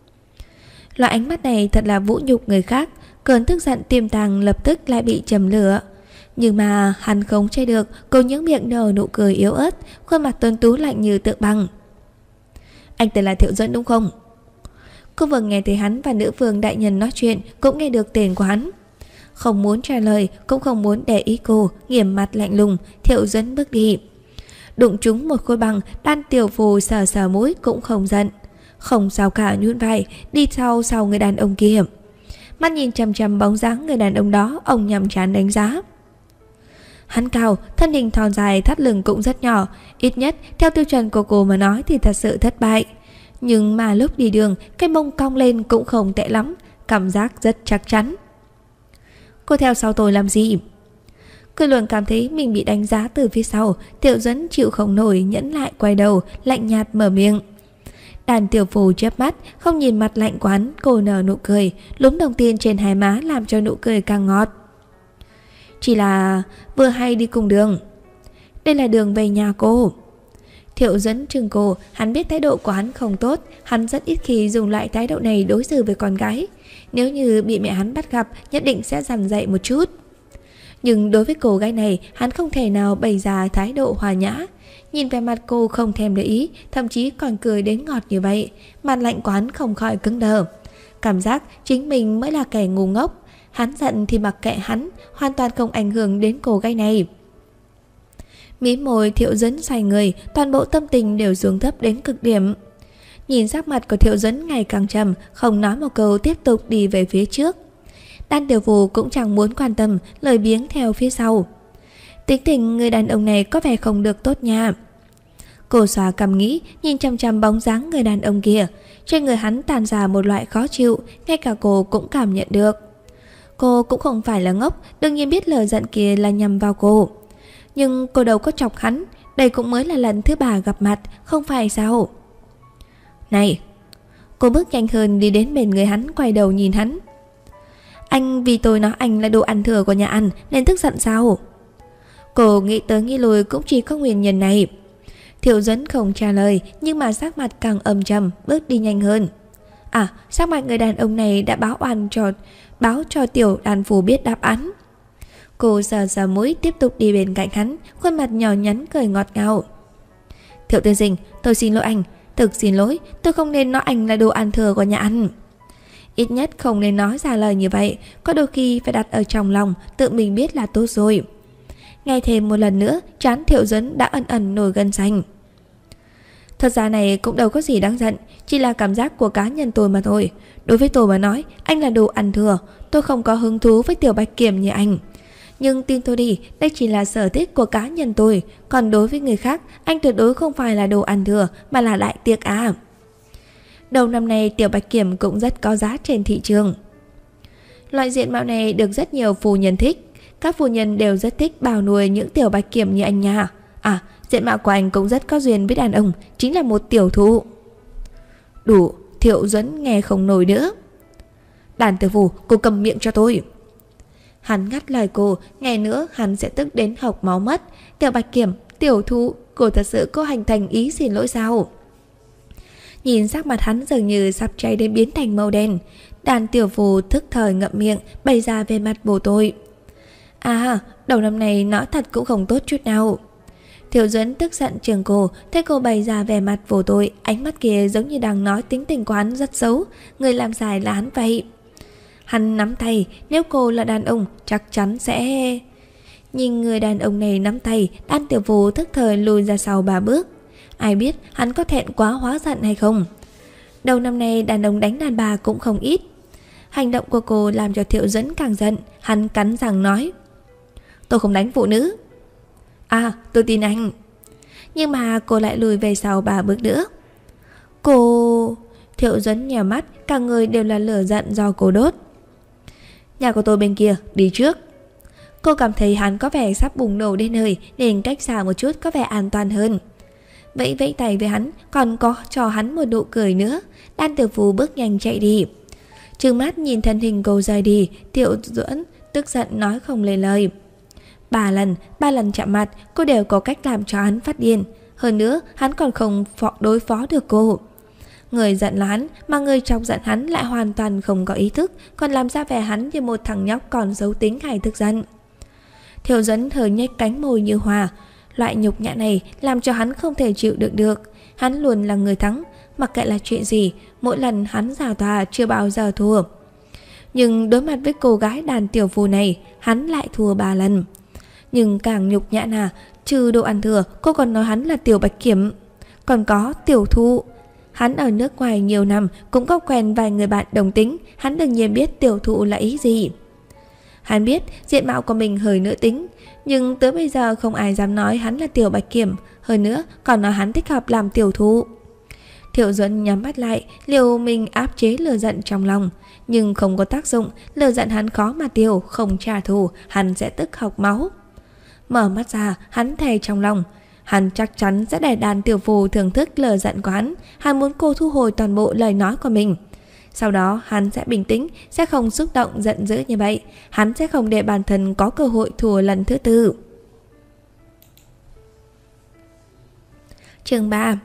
Loại ánh mắt này thật là vũ nhục người khác. Cơn tức giận tiềm tàng lập tức lại bị châm lửa. Nhưng mà hắn không che được, cô những miệng nở nụ cười yếu ớt, khuôn mặt tuấn tú lạnh như tượng băng. Anh tên là Thiệu Duẫn đúng không? Cô vừa nghe thấy hắn và nữ vương đại nhân nói chuyện, cũng nghe được tên của hắn. Không muốn trả lời, cũng không muốn để ý cô, nghiêm mặt lạnh lùng, Thiệu Duẫn bước đi. Đụng trúng một khối băng, Đan Tiểu Phù sờ sờ mũi cũng không giận. Không sao cả, nhún vai, đi sau người đàn ông kia. Mắt nhìn chằm chằm bóng dáng người đàn ông đó, ông nhằm chán đánh giá. Hắn cao, thân hình thon dài, thắt lưng cũng rất nhỏ. Ít nhất, theo tiêu chuẩn của cô mà nói thì thật sự thất bại. Nhưng mà lúc đi đường, cái mông cong lên cũng không tệ lắm. Cảm giác rất chắc chắn. Cô theo sau tôi làm gì? Cô luôn cảm thấy mình bị đánh giá từ phía sau. Thiệu Duẫn chịu không nổi, nhẫn lại quay đầu, lạnh nhạt mở miệng. Đàn Tiểu Phù chớp mắt, không nhìn mặt lạnh của hắn, cô nở nụ cười, lúm đồng tiền trên hai má làm cho nụ cười càng ngọt. Chỉ là vừa hay đi cùng đường. Đây là đường về nhà cô. Thiệu Duẫn trừng cô, hắn biết thái độ của hắn không tốt, hắn rất ít khi dùng lại thái độ này đối xử với con gái. Nếu như bị mẹ hắn bắt gặp, nhất định sẽ dằn dạy một chút. Nhưng đối với cô gái này, hắn không thể nào bày ra thái độ hòa nhã. Nhìn về mặt cô không thèm để ý, thậm chí còn cười đến ngọt như vậy, mặt lạnh của hắn không khỏi cứng đờ. Cảm giác chính mình mới là kẻ ngu ngốc. hắn giận thì mặc kệ hắn, hoàn toàn không ảnh hưởng đến cô gái này. Mí môi Thiệu Duẫn xoay người, toàn bộ tâm tình đều xuống thấp đến cực điểm. Nhìn sắc mặt của Thiệu Duẫn ngày càng trầm, không nói một câu tiếp tục đi về phía trước. Đan Tiểu Phù cũng chẳng muốn quan tâm, lười biếng theo phía sau. Tính tình người đàn ông này có vẻ không được tốt nha. Cô xóa cằm nghĩ, nhìn chăm chăm bóng dáng người đàn ông kia. Trên người hắn tàn ra một loại khó chịu, ngay cả cô cũng cảm nhận được. Cô cũng không phải là ngốc, đương nhiên biết lời giận kia là nhằm vào cô. Nhưng cô đâu có chọc hắn, đây cũng mới là lần thứ 3 gặp mặt, không phải sao? Này! Cô bước nhanh hơn đi đến bên người hắn, quay đầu nhìn hắn. Anh vì tôi nói anh là đồ ăn thừa của nhà ăn nên tức giận sao? Cô nghĩ tới nghĩ lui cũng chỉ có nguyên nhân này. Thiệu Duẫn không trả lời, nhưng mà sắc mặt càng âm trầm, bước đi nhanh hơn. À, sắc mặt người đàn ông này đã báo cho Tiểu Đàn Phù biết đáp án. Cô sờ sờ mũi, tiếp tục đi bên cạnh hắn, khuôn mặt nhỏ nhắn cười ngọt ngào. Thiệu tiên sinh, tôi xin lỗi anh, thực xin lỗi, tôi không nên nói anh là đồ ăn thừa của nhà ăn. Ít nhất không nên nói ra lời như vậy, có đôi khi phải đặt ở trong lòng, tự mình biết là tốt rồi. Nghe thêm một lần nữa, trán Thiệu Duẫn đã ẩn ẩn nổi gân xanh. Thật ra này cũng đâu có gì đáng giận, chỉ là cảm giác của cá nhân tôi mà thôi. Đối với tôi mà nói, anh là đồ ăn thừa, tôi không có hứng thú với Tiểu Bạch Kiểm như anh. Nhưng tin tôi đi, đây chỉ là sở thích của cá nhân tôi, còn đối với người khác, anh tuyệt đối không phải là đồ ăn thừa, mà là đại tiệc à. Đầu năm nay Tiểu Bạch Kiểm cũng rất có giá trên thị trường. Loại diện mạo này được rất nhiều phu nhân thích. Các phu nhân đều rất thích bào nuôi những Tiểu Bạch Kiểm như anh nha. À, diện mạo của anh cũng rất có duyên với đàn ông, chính là một tiểu thụ. Đủ, Thiệu Duẫn nghe không nổi nữa. Đàn Tiểu Phù, cô cầm miệng cho tôi. Hắn ngắt lời cô, nghe nữa hắn sẽ tức đến hộc máu mất. Tiểu Bạch Kiểm, tiểu thụ, cô thật sự có hành thành ý xin lỗi sao? Nhìn sắc mặt hắn dường như sắp cháy đến biến thành màu đen. Đàn Tiểu Phù thức thời ngậm miệng, bày ra về mặt vô tội. À, đầu năm này nói thật cũng không tốt chút nào. Thiệu Duẫn tức giận chừng cô, thấy cô bày ra vẻ mặt vô tội, ánh mắt kia giống như đang nói tính tình của hắn rất xấu, người làm sai là hắn vậy. Hắn nắm tay, nếu cô là đàn ông chắc chắn sẽ... Nhìn người đàn ông này nắm tay, Đan Tiểu Phù thức thời lùi ra sau 3 bước. Ai biết hắn có thẹn quá hóa giận hay không. Đầu năm nay đàn ông đánh đàn bà cũng không ít. Hành động của cô làm cho Thiệu Duẫn càng giận. Hắn cắn răng nói, tôi không đánh phụ nữ. À, tôi tin anh. Nhưng mà cô lại lùi về sau 3 bước nữa. Cô... Thiệu Duẫn nhèo mắt, cả người đều là lửa giận do cô đốt. Nhà của tôi bên kia, đi trước. Cô cảm thấy hắn có vẻ sắp bùng nổ đến nơi, nên cách xa một chút có vẻ an toàn hơn. Vẫy vẫy tay với hắn, còn có cho hắn một nụ cười nữa. Đan Tiểu Phù bước nhanh chạy đi. Trừng mắt nhìn thân hình cô rời đi, Thiệu Duẫn tức giận nói không lên lời. 3 lần chạm mặt, cô đều có cách làm cho hắn phát điên. Hơn nữa, hắn còn không đối phó được cô. Người giận là hắn, mà người chọc giận hắn lại hoàn toàn không có ý thức, còn làm ra vẻ hắn như một thằng nhóc còn xấu tính hay tức giận. Thiệu Duẫn hơi nhếch cánh môi như hòa. Loại nhục nhã này làm cho hắn không thể chịu đựng được. Hắn luôn là người thắng, mặc kệ là chuyện gì, mỗi lần hắn giả tòa chưa bao giờ thua. Nhưng đối mặt với cô gái Đàn Tiểu Phù này, hắn lại thua 3 lần. Nhưng càng nhục nhã là trừ đồ ăn thừa, cô còn nói hắn là Tiểu Bạch Kiểm, còn có tiểu thụ. Hắn ở nước ngoài nhiều năm, cũng có quen vài người bạn đồng tính, hắn đương nhiên biết tiểu thụ là ý gì. Hắn biết diện mạo của mình hơi nữ tính, nhưng tới bây giờ không ai dám nói hắn là Tiểu Bạch Kiểm, hơn nữa còn nói hắn thích hợp làm tiểu thụ. Thiệu Duẫn nhắm mắt lại, liều mình áp chế lửa giận trong lòng, nhưng không có tác dụng, lửa giận hắn khó mà tiêu, không trả thù, hắn sẽ tức hộc máu. Mở mắt ra, hắn thề trong lòng, hắn chắc chắn sẽ để Đàn Tiểu Phù thưởng thức lửa giận của hắn muốn cô thu hồi toàn bộ lời nói của mình. Sau đó hắn sẽ bình tĩnh, sẽ không xúc động giận dữ như vậy, hắn sẽ không để bản thân có cơ hội thua lần thứ 4. Chương 3.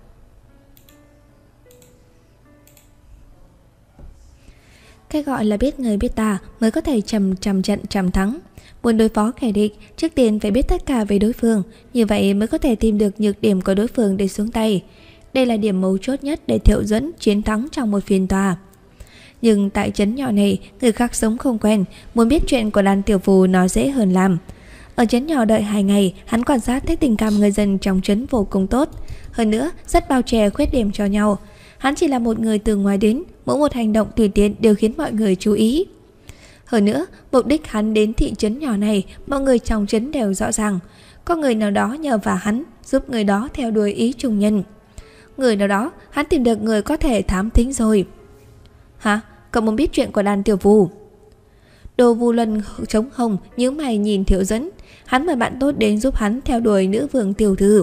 Cái gọi là biết người biết ta mới có thể trăm trận trăm thắng. Muốn đối phó kẻ địch, trước tiên phải biết tất cả về đối phương, như vậy mới có thể tìm được nhược điểm của đối phương để xuống tay. Đây là điểm mấu chốt nhất để Thiệu Duẫn chiến thắng trong một phiên tòa. Nhưng tại trấn nhỏ này, người khác sống không quen, muốn biết chuyện của Đan tiểu phù nó dễ hơn làm. Ở trấn nhỏ đợi 2 ngày, hắn quan sát thấy tình cảm người dân trong trấn vô cùng tốt. Hơn nữa, rất bao che khuyết điểm cho nhau. Hắn chỉ là một người từ ngoài đến, mỗi một hành động tùy tiện đều khiến mọi người chú ý. Hơn nữa, mục đích hắn đến thị trấn nhỏ này, mọi người trong trấn đều rõ ràng. Có người nào đó nhờ vả hắn, giúp người đó theo đuổi ý trung nhân. Người nào đó, hắn tìm được người có thể thám thính rồi. Hả? Cậu muốn biết chuyện của Đan tiểu phù? Đồ Vu Luân trống hồng nhíu mày nhìn Thiệu Dẫn. Hắn mời bạn tốt đến giúp hắn theo đuổi nữ vương tiểu thư.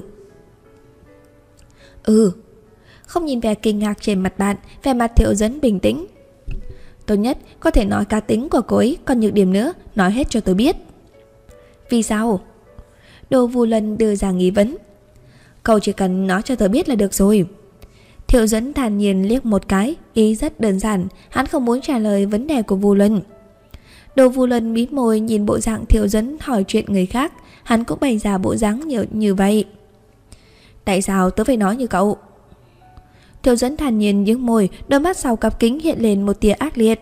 Không nhìn vẻ kinh ngạc trên mặt bạn, vẻ mặt Thiệu Dẫn bình tĩnh. Tốt nhất có thể nói cá tính của cô ấy, còn nhược điểm nữa nói hết cho tôi biết. Vì sao? Đồ Vu Luân đưa ra nghi vấn. Cậu chỉ cần nói cho tôi biết là được rồi. Thiệu Dẫn thản nhiên liếc một cái, ý rất đơn giản, hắn không muốn trả lời vấn đề của Vu Luân. Đồ Vu Luân mím môi nhìn bộ dạng Thiệu Dẫn hỏi chuyện người khác, hắn cũng bày ra bộ dáng như vậy. Tại sao tớ phải nói như cậu? Thiệu Dẫn thản nhiên nhếch môi, đôi mắt sau cặp kính hiện lên một tia ác liệt.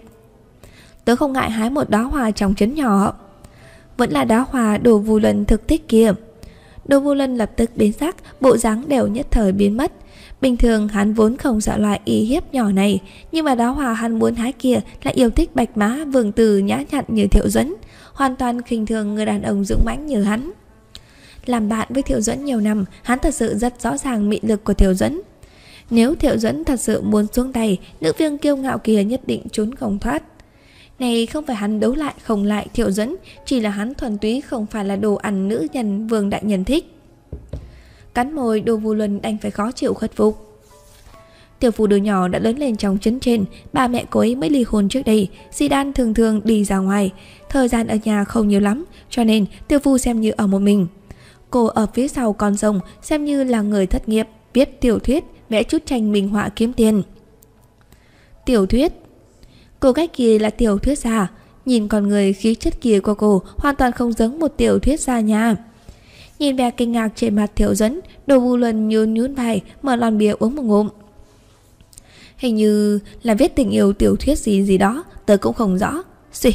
Tớ không ngại hái một đóa hoa trong trấn nhỏ. Vẫn là đóa hoa Đồ Vu Luân thực thích kia. Đồ Vu Luân lập tức biến sắc, bộ dáng đều nhất thời biến mất. Bình thường hắn vốn không sợ loại y hiếp nhỏ này, nhưng mà đóa hoa hắn muốn hái kia lại yêu thích bạch má vương tử nhã nhặn như Thiệu Dẫn, hoàn toàn khinh thường người đàn ông dũng mãnh như hắn. Làm bạn với Thiệu Dẫn nhiều năm, hắn thật sự rất rõ ràng mị lực của Thiệu Dẫn. Nếu Thiệu Dẫn thật sự muốn xuống tay, nữ vương kiêu ngạo kia nhất định trốn không thoát. Này không phải hắn đấu lại không lại Thiệu Dẫn, chỉ là hắn thuần túy không phải là đồ ăn nữ nhân vương đại nhân thích. Cắn môi, Đồ Vu Luân đành phải khó chịu khuất phục. Tiểu phù đứa nhỏ đã lớn lên trong trấn trên, ba mẹ cô ấy mới ly hôn trước đây, Di Đan thường thường đi ra ngoài, thời gian ở nhà không nhiều lắm, cho nên tiểu phù xem như ở một mình. Cô ở phía sau con rồng, xem như là người thất nghiệp, viết tiểu thuyết, vẽ chút tranh minh họa kiếm tiền. Tiểu thuyết? Cô gái kia là tiểu thuyết gia, nhìn con người khí chất kia của cô hoàn toàn không giống một tiểu thuyết gia nha. Nhìn vẻ kinh ngạc trên mặt Thiệu Dẫn, Đồ Vu Luân nhún vai, mở lon bia uống một ngụm. Hình như là viết tình yêu tiểu thuyết gì đó, tớ cũng không rõ. Xì.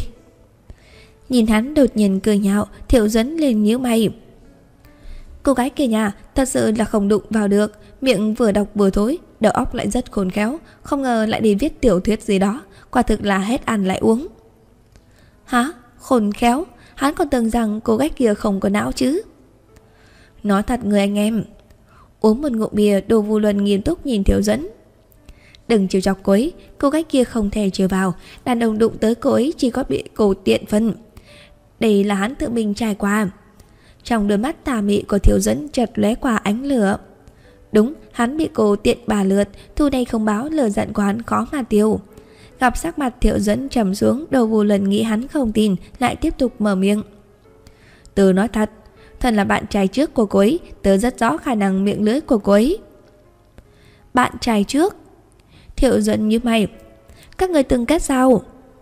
Nhìn hắn đột nhiên cười nhạo, Thiệu Dẫn lên nhíu mày. Cô gái kia nhà thật sự là không đụng vào được, miệng vừa đọc vừa thối, đầu óc lại rất khôn khéo, không ngờ lại đi viết tiểu thuyết gì đó, quả thực là hết ăn lại uống. Hả? Khôn khéo? Hắn còn tưởng rằng cô gái kia không có não chứ. Nói thật người anh em. Uống một ngụm bia, Đồ Vu Luân nghiêm túc nhìn Thiệu Dẫn. Đừng trêu chọc cô ấy, cô gái kia không thể trêu vào, đàn ông đụng tới cô ấy chỉ có bị cô tiện phân. Đây là hắn tự mình trải qua. Trong đôi mắt tà mị của Thiệu Dẫn chợt lóe qua ánh lửa. Đúng, hắn bị cô tiện 3 lượt, thu đây không báo, lửa giận của hắn khó mà tiêu. Gặp sắc mặt Thiệu Dẫn trầm xuống, Đồ Vu Luân nghĩ hắn không tin, lại tiếp tục mở miệng. Tớ nói thật, thân là bạn trai trước của cô ấy, tớ rất rõ khả năng miệng lưỡi của cô ấy. Bạn trai trước? Thiệu Dẫn như mày. Các người từng kết giao?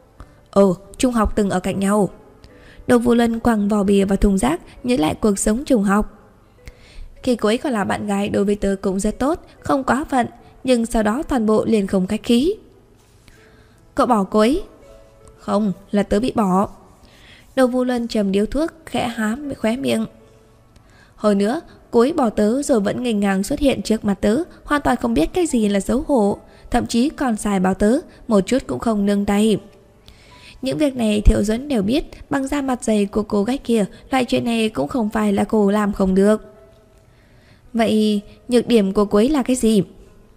Trung học từng ở cạnh nhau. Đồ Vu Luân quăng vò bia vào thùng rác, nhớ lại cuộc sống trung học. Khi cô ấy còn là bạn gái, đối với tớ cũng rất tốt, không quá phận, nhưng sau đó toàn bộ liền không khách khí. Cậu bỏ cô ấy? Không, là tớ bị bỏ. Đồ Vu Luân trầm điếu thuốc, khẽ hám khóe miệng. Hồi nữa, cô ấy bỏ tớ rồi vẫn nghênh ngang xuất hiện trước mặt tớ, hoàn toàn không biết cái gì là xấu hổ, thậm chí còn xài báo tớ, một chút cũng không nương tay. Những việc này Thiệu Dẫn đều biết, bằng da mặt dày của cô gái kia, loại chuyện này cũng không phải là cô làm không được. Vậy nhược điểm của cô ấy là cái gì?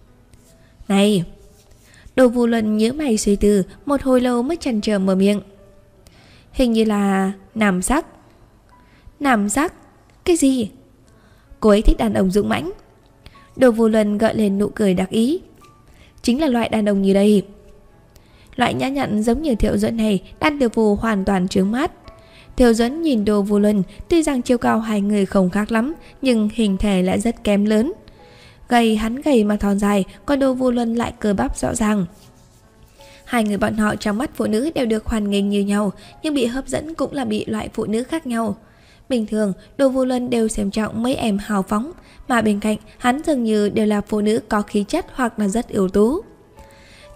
Này! Đồ Vu Luân nhớ mày suy tư, một hồi lâu mới chần chờ mở miệng. Hình như là nam sắc. Nam sắc? Cái gì? Cô ấy thích đàn ông dũng mãnh. Đồ Vu Luân gợi lên nụ cười đặc ý. Chính là loại đàn ông như đây. Loại nhã nhặn giống như Thiệu Dẫn này, Đan Tiểu Phù hoàn toàn trướng mắt. Thiệu Dẫn nhìn Đồ Vu Luân, tuy rằng chiều cao hai người không khác lắm, nhưng hình thể lại rất kém lớn. Hắn gầy mà thon dài, còn Đồ Vu Luân lại cơ bắp rõ ràng. Hai người bọn họ trong mắt phụ nữ đều được hoan nghênh như nhau, nhưng bị hấp dẫn cũng là bị loại phụ nữ khác nhau. Bình thường, Đồ Vu Luân đều xem trọng mấy em hào phóng, mà bên cạnh hắn dường như đều là phụ nữ có khí chất hoặc là rất ưu tú.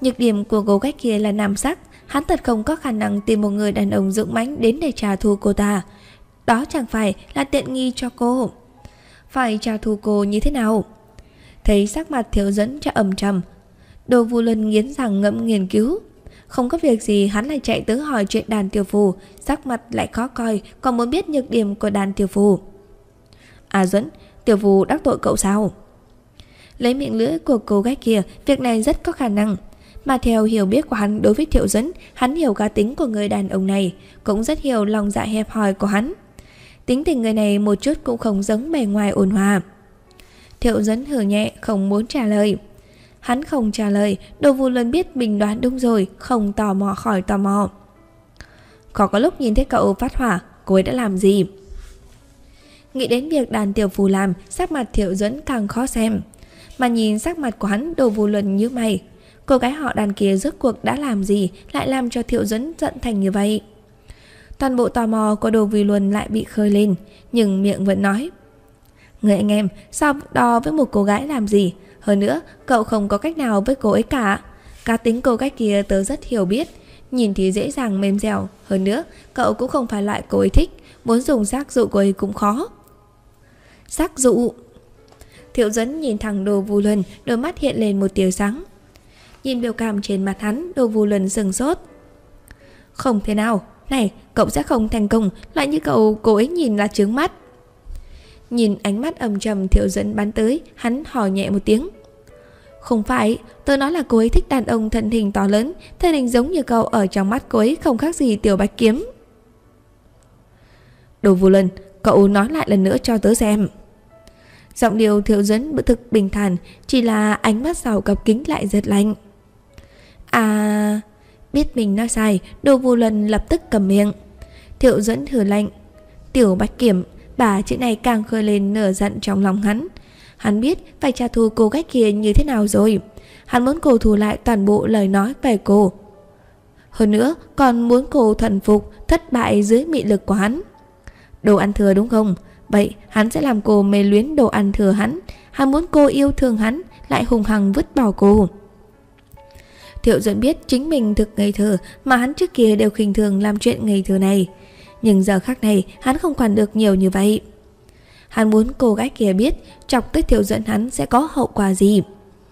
Nhược điểm của cô gái kia là nam sắc, hắn thật không có khả năng tìm một người đàn ông dũng mãnh đến để trả thù cô ta. Đó chẳng phải là tiện nghi cho cô. Phải trả thù cô như thế nào? Thấy sắc mặt Thiệu Dẫn cho ầm trầm, Đồ Vu Luân nghiến răng ngẫm nghiên cứu. Không có việc gì hắn lại chạy tới hỏi chuyện đàn tiểu phù, sắc mặt lại khó coi, còn muốn biết nhược điểm của đàn tiểu phù. À Dẫn, tiểu phù đắc tội cậu sao? Lấy miệng lưỡi của cô gái kia, việc này rất có khả năng. Mà theo hiểu biết của hắn đối với Thiệu Dẫn, hắn hiểu cá tính của người đàn ông này, cũng rất hiểu lòng dạ hẹp hòi của hắn. Tính tình người này một chút cũng không giống bề ngoài ôn hòa. Thiệu Dẫn hừ nhẹ, không muốn trả lời. Hắn không trả lời, Đồ Vu Luân biết mình đoán đúng rồi, không tò mò khỏi tò mò. Có lúc nhìn thấy cậu phát hỏa, cô ấy đã làm gì? Nghĩ đến việc đàn tiểu phù làm, sắc mặt Thiệu Dẫn càng khó xem. Mà nhìn sắc mặt của hắn, Đồ Vu Luân nhíu mày. Cô gái họ đàn kia rốt cuộc đã làm gì lại làm cho Thiệu Dẫn giận thành như vậy? Toàn bộ tò mò của Đồ Vu Luân lại bị khơi lên, nhưng miệng vẫn nói: người anh em sao đo với một cô gái làm gì? Hơn nữa, cậu không có cách nào với cô ấy cả. Cá tính cô gái kia tớ rất hiểu biết, nhìn thì dễ dàng mềm dẻo. Hơn nữa, cậu cũng không phải loại cô ấy thích, muốn dùng sắc dụ cô ấy cũng khó. Sắc dụ? Thiệu Dẫn nhìn thẳng Đồ Vu Luân, đôi mắt hiện lên một tia sáng. Nhìn biểu cảm trên mặt hắn, Đồ Vu Luân sừng sốt. Không thể nào, này, cậu sẽ không thành công, loại như cậu cô ấy nhìn là trướng mắt. Nhìn ánh mắt âm trầm Thiệu Dẫn bắn tới, hắn hỏi nhẹ một tiếng. Không phải, tôi nói là cô ấy thích đàn ông thân hình to lớn, thân hình giống như cậu, ở trong mắt cô ấy không khác gì tiểu bạch kiếm. Đồ Vu Luân, cậu nói lại lần nữa cho tớ xem. Giọng điệu Thiệu Dẫn thực bình thản, chỉ là ánh mắt sau cặp kính lại rất lạnh. À, biết mình nói sai, Đồ Vu Luân lập tức cầm miệng. Thiệu Dẫn hừ lạnh. Tiểu bạch kiểm, bà chữ này càng khơi lên nửa giận trong lòng hắn. Hắn biết phải trả thù cô gái kia như thế nào rồi. Hắn muốn cô thu lại toàn bộ lời nói về cô. Hơn nữa còn muốn cô thuần phục, thất bại dưới mị lực của hắn. Đồ ăn thừa đúng không? Vậy hắn sẽ làm cô mê luyến đồ ăn thừa hắn. Hắn muốn cô yêu thương hắn, lại hùng hăng vứt bỏ cô. Thiệu Dẫn biết chính mình thực ngây thơ, mà hắn trước kia đều khinh thường làm chuyện ngây thơ này. Nhưng giờ khắc này hắn không quản được nhiều như vậy. Hắn muốn cô gái kia biết chọc tới Thiệu Dẫn hắn sẽ có hậu quả gì.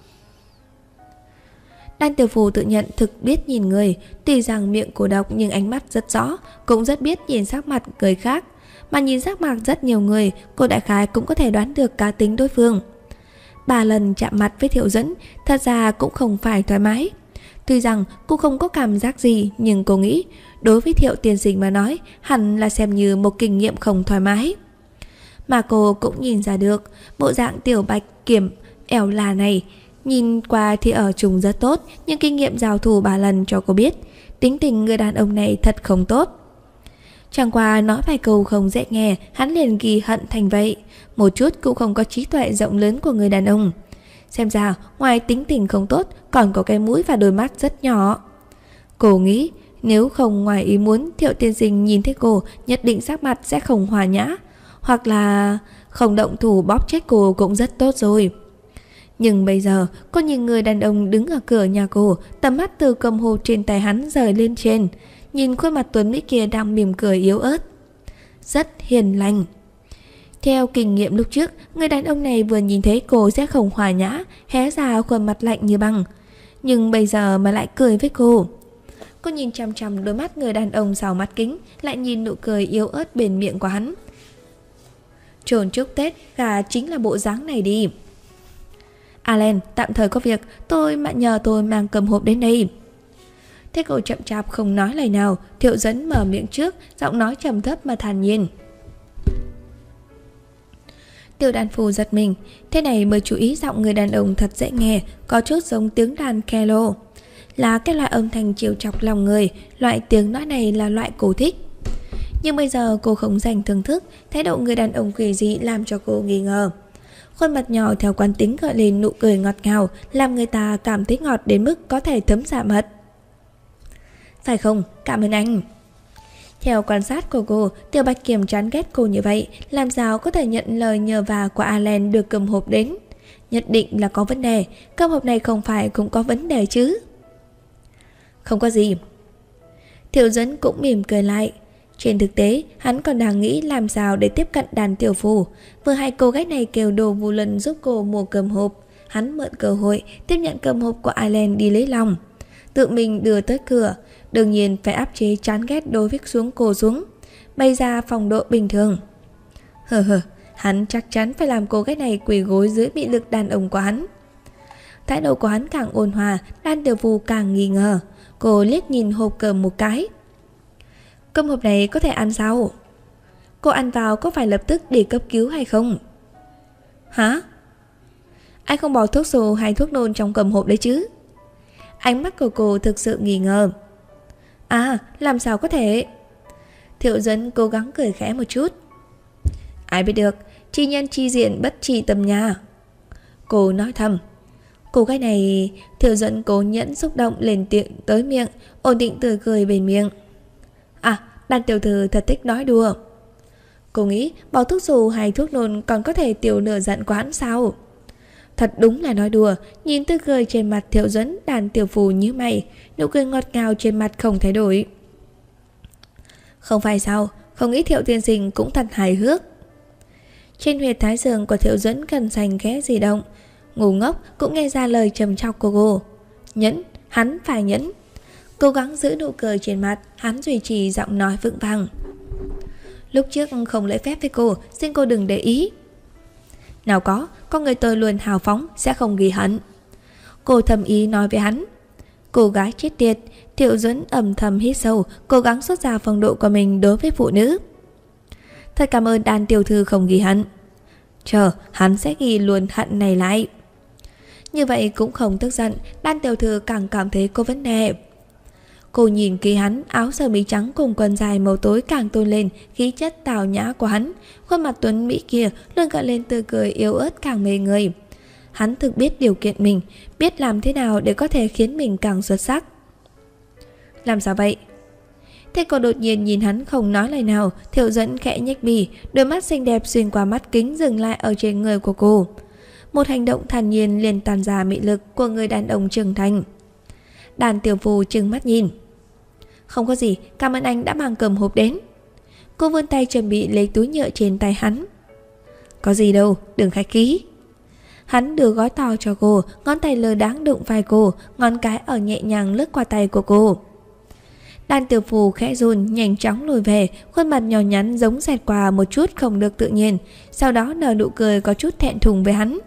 Đan tiểu phù tự nhận thực biết nhìn người, tuy rằng miệng cô độc nhưng ánh mắt rất rõ, cũng rất biết nhìn sắc mặt người khác. Mà nhìn sắc mặt rất nhiều người, cô đại khái cũng có thể đoán được cá tính đối phương. 3 lần chạm mặt với Thiệu Dẫn, thật ra cũng không phải thoải mái. Tuy rằng cô không có cảm giác gì, nhưng cô nghĩ đối với Thiệu tiên sinh mà nói, hẳn là xem như một kinh nghiệm không thoải mái. Mà cô cũng nhìn ra được, bộ dạng tiểu bạch kiểm ẻo là này, nhìn qua thì ở chung rất tốt, nhưng kinh nghiệm giao thủ 3 lần cho cô biết, tính tình người đàn ông này thật không tốt. Chẳng qua nói vài câu không dễ nghe, hắn liền ghi hận thành vậy, một chút cũng không có trí tuệ rộng lớn của người đàn ông. Xem ra ngoài tính tình không tốt, còn có cái mũi và đôi mắt rất nhỏ. Cô nghĩ nếu không ngoài ý muốn Thiệu tiên sinh nhìn thấy cô, nhất định sắc mặt sẽ không hòa nhã, hoặc là không động thủ bóp chết cô cũng rất tốt rồi. Nhưng bây giờ có những người đàn ông đứng ở cửa nhà cô, tầm mắt từ cầm hộp trên tay hắn rời lên trên, nhìn khuôn mặt tuấn mỹ kia đang mỉm cười yếu ớt, rất hiền lành. Theo kinh nghiệm lúc trước, người đàn ông này vừa nhìn thấy cô sẽ không hòa nhã, hé ra khuôn mặt lạnh như băng. Nhưng bây giờ mà lại cười với cô. Cô nhìn chằm chằm đôi mắt người đàn ông sau mắt kính, lại nhìn nụ cười yếu ớt bên miệng của hắn. Trồn chúc Tết, gà chính là bộ dáng này đi. Alan, tạm thời có việc, nhờ tôi mang cầm hộp đến đây. Thế cô chậm chạp không nói lời nào, Thiệu Dẫn mở miệng trước, giọng nói trầm thấp mà thản nhiên. Tiểu đàn phù giật mình, thế này mới chú ý giọng người đàn ông thật dễ nghe, có chút giống tiếng đàn cello. Là cái loại âm thanh chiều chọc lòng người, loại tiếng nói này là loại cô thích. Nhưng bây giờ cô không dành thưởng thức, thái độ người đàn ông quỷ dị làm cho cô nghi ngờ. Khuôn mặt nhỏ theo quán tính gợi lên nụ cười ngọt ngào, làm người ta cảm thấy ngọt đến mức có thể thấm dạ mật. Phải không? Cảm ơn anh. Theo quan sát của cô, Tiểu Bạch Kiểm chán ghét cô như vậy, làm sao có thể nhận lời nhờ vả của Alan được cầm hộp đến. Nhất định là có vấn đề, cầm hộp này không phải cũng có vấn đề chứ. Không có gì. Thiệu Duẫn cũng mỉm cười lại. Trên thực tế, hắn còn đang nghĩ làm sao để tiếp cận Đàn Tiểu Phù. Vừa hai cô gái này kêu Đồ Vũ Luân giúp cô mua cơm hộp, hắn mượn cơ hội tiếp nhận cơm hộp của Ireland đi lấy lòng, tự mình đưa tới cửa. Đương nhiên phải áp chế chán ghét đối với cô xuống, bày ra phong độ bình thường. Hắn chắc chắn phải làm cô gái này quỳ gối dưới bị lực đàn ông của hắn. Thái độ của hắn càng ôn hòa, Đan Tiểu Phù càng nghi ngờ. Cô liếc nhìn hộp cơm một cái. Cơm hộp này có thể ăn sao? Cô ăn vào có phải lập tức đi cấp cứu hay không? Hả? Anh không bỏ thuốc sổ hay thuốc nôn trong cơm hộp đấy chứ? Ánh mắt của cô thực sự nghi ngờ. À, làm sao có thể? Thiệu Duẫn cố gắng cười khẽ một chút. Ai biết được, chi nhân chi diện bất chi tâm nhà. Cô nói thầm. Cô gái này. Thiệu Duẫn cố nhẫn xúc động lên tiện tới miệng, ổn định tươi cười bên miệng. À, Đan tiểu thư thật thích nói đùa. Cô nghĩ bỏ thuốc sổ hay thuốc nôn còn có thể tiêu nửa giận của hắn sao? Thật đúng là nói đùa. Nhìn tươi cười trên mặt Thiệu Duẫn, Đan Tiểu Phù như mày, nụ cười ngọt ngào trên mặt không thay đổi. Không phải sao, không nghĩ Thiệu tiên sinh cũng thật hài hước. Trên huyệt thái dương của Thiệu Duẫn gần xanh khẽ di động. Ngu ngốc cũng nghe ra lời trầm trọc của cô. Nhẫn, hắn phải nhẫn. Cố gắng giữ nụ cười trên mặt, hắn duy trì giọng nói vững vàng. Lúc trước không lễ phép với cô, xin cô đừng để ý. Nào có con người tôi luôn hào phóng, sẽ không ghi hận. Cô thầm ý nói với hắn. Cô gái chết tiệt. Thiệu Duẫn âm thầm hít sâu, cố gắng xuất ra phong độ của mình đối với phụ nữ. Thật cảm ơn Đan tiểu thư không ghi hận. Chờ, hắn sẽ ghi luôn hận này lại. Như vậy cũng không tức giận, Đan tiểu thư càng cảm thấy có vấn đề. Cô nhìn kỹ hắn, áo sơ mi trắng cùng quần dài màu tối càng tôn lên khí chất tào nhã của hắn. Khuôn mặt tuấn mỹ kia luôn gợi lên tươi cười yếu ớt càng mê người. Hắn thực biết điều kiện mình, biết làm thế nào để có thể khiến mình càng xuất sắc. Làm sao vậy? Thế cô đột nhiên nhìn hắn không nói lời nào. Thiệu Duẫn khẽ nhếch môi, đôi mắt xinh đẹp xuyên qua mắt kính dừng lại ở trên người của cô. Một hành động thản nhiên liền tàn ra mị lực của người đàn ông trưởng thành. Đan Tiểu Phù trừng mắt nhìn. Không có gì, cảm ơn anh đã mang cơm hộp đến. Cô vươn tay chuẩn bị lấy túi nhựa trên tay hắn. Có gì đâu, đừng khách khí. Hắn đưa gói to cho cô, ngón tay lơ đãng đụng vai cô, ngón cái ở nhẹ nhàng lướt qua tay của cô. Đan Tiểu Phù khẽ run, nhanh chóng lùi về, khuôn mặt nhỏ nhắn giống xẹt qua một chút không được tự nhiên, sau đó nở nụ cười có chút thẹn thùng với hắn.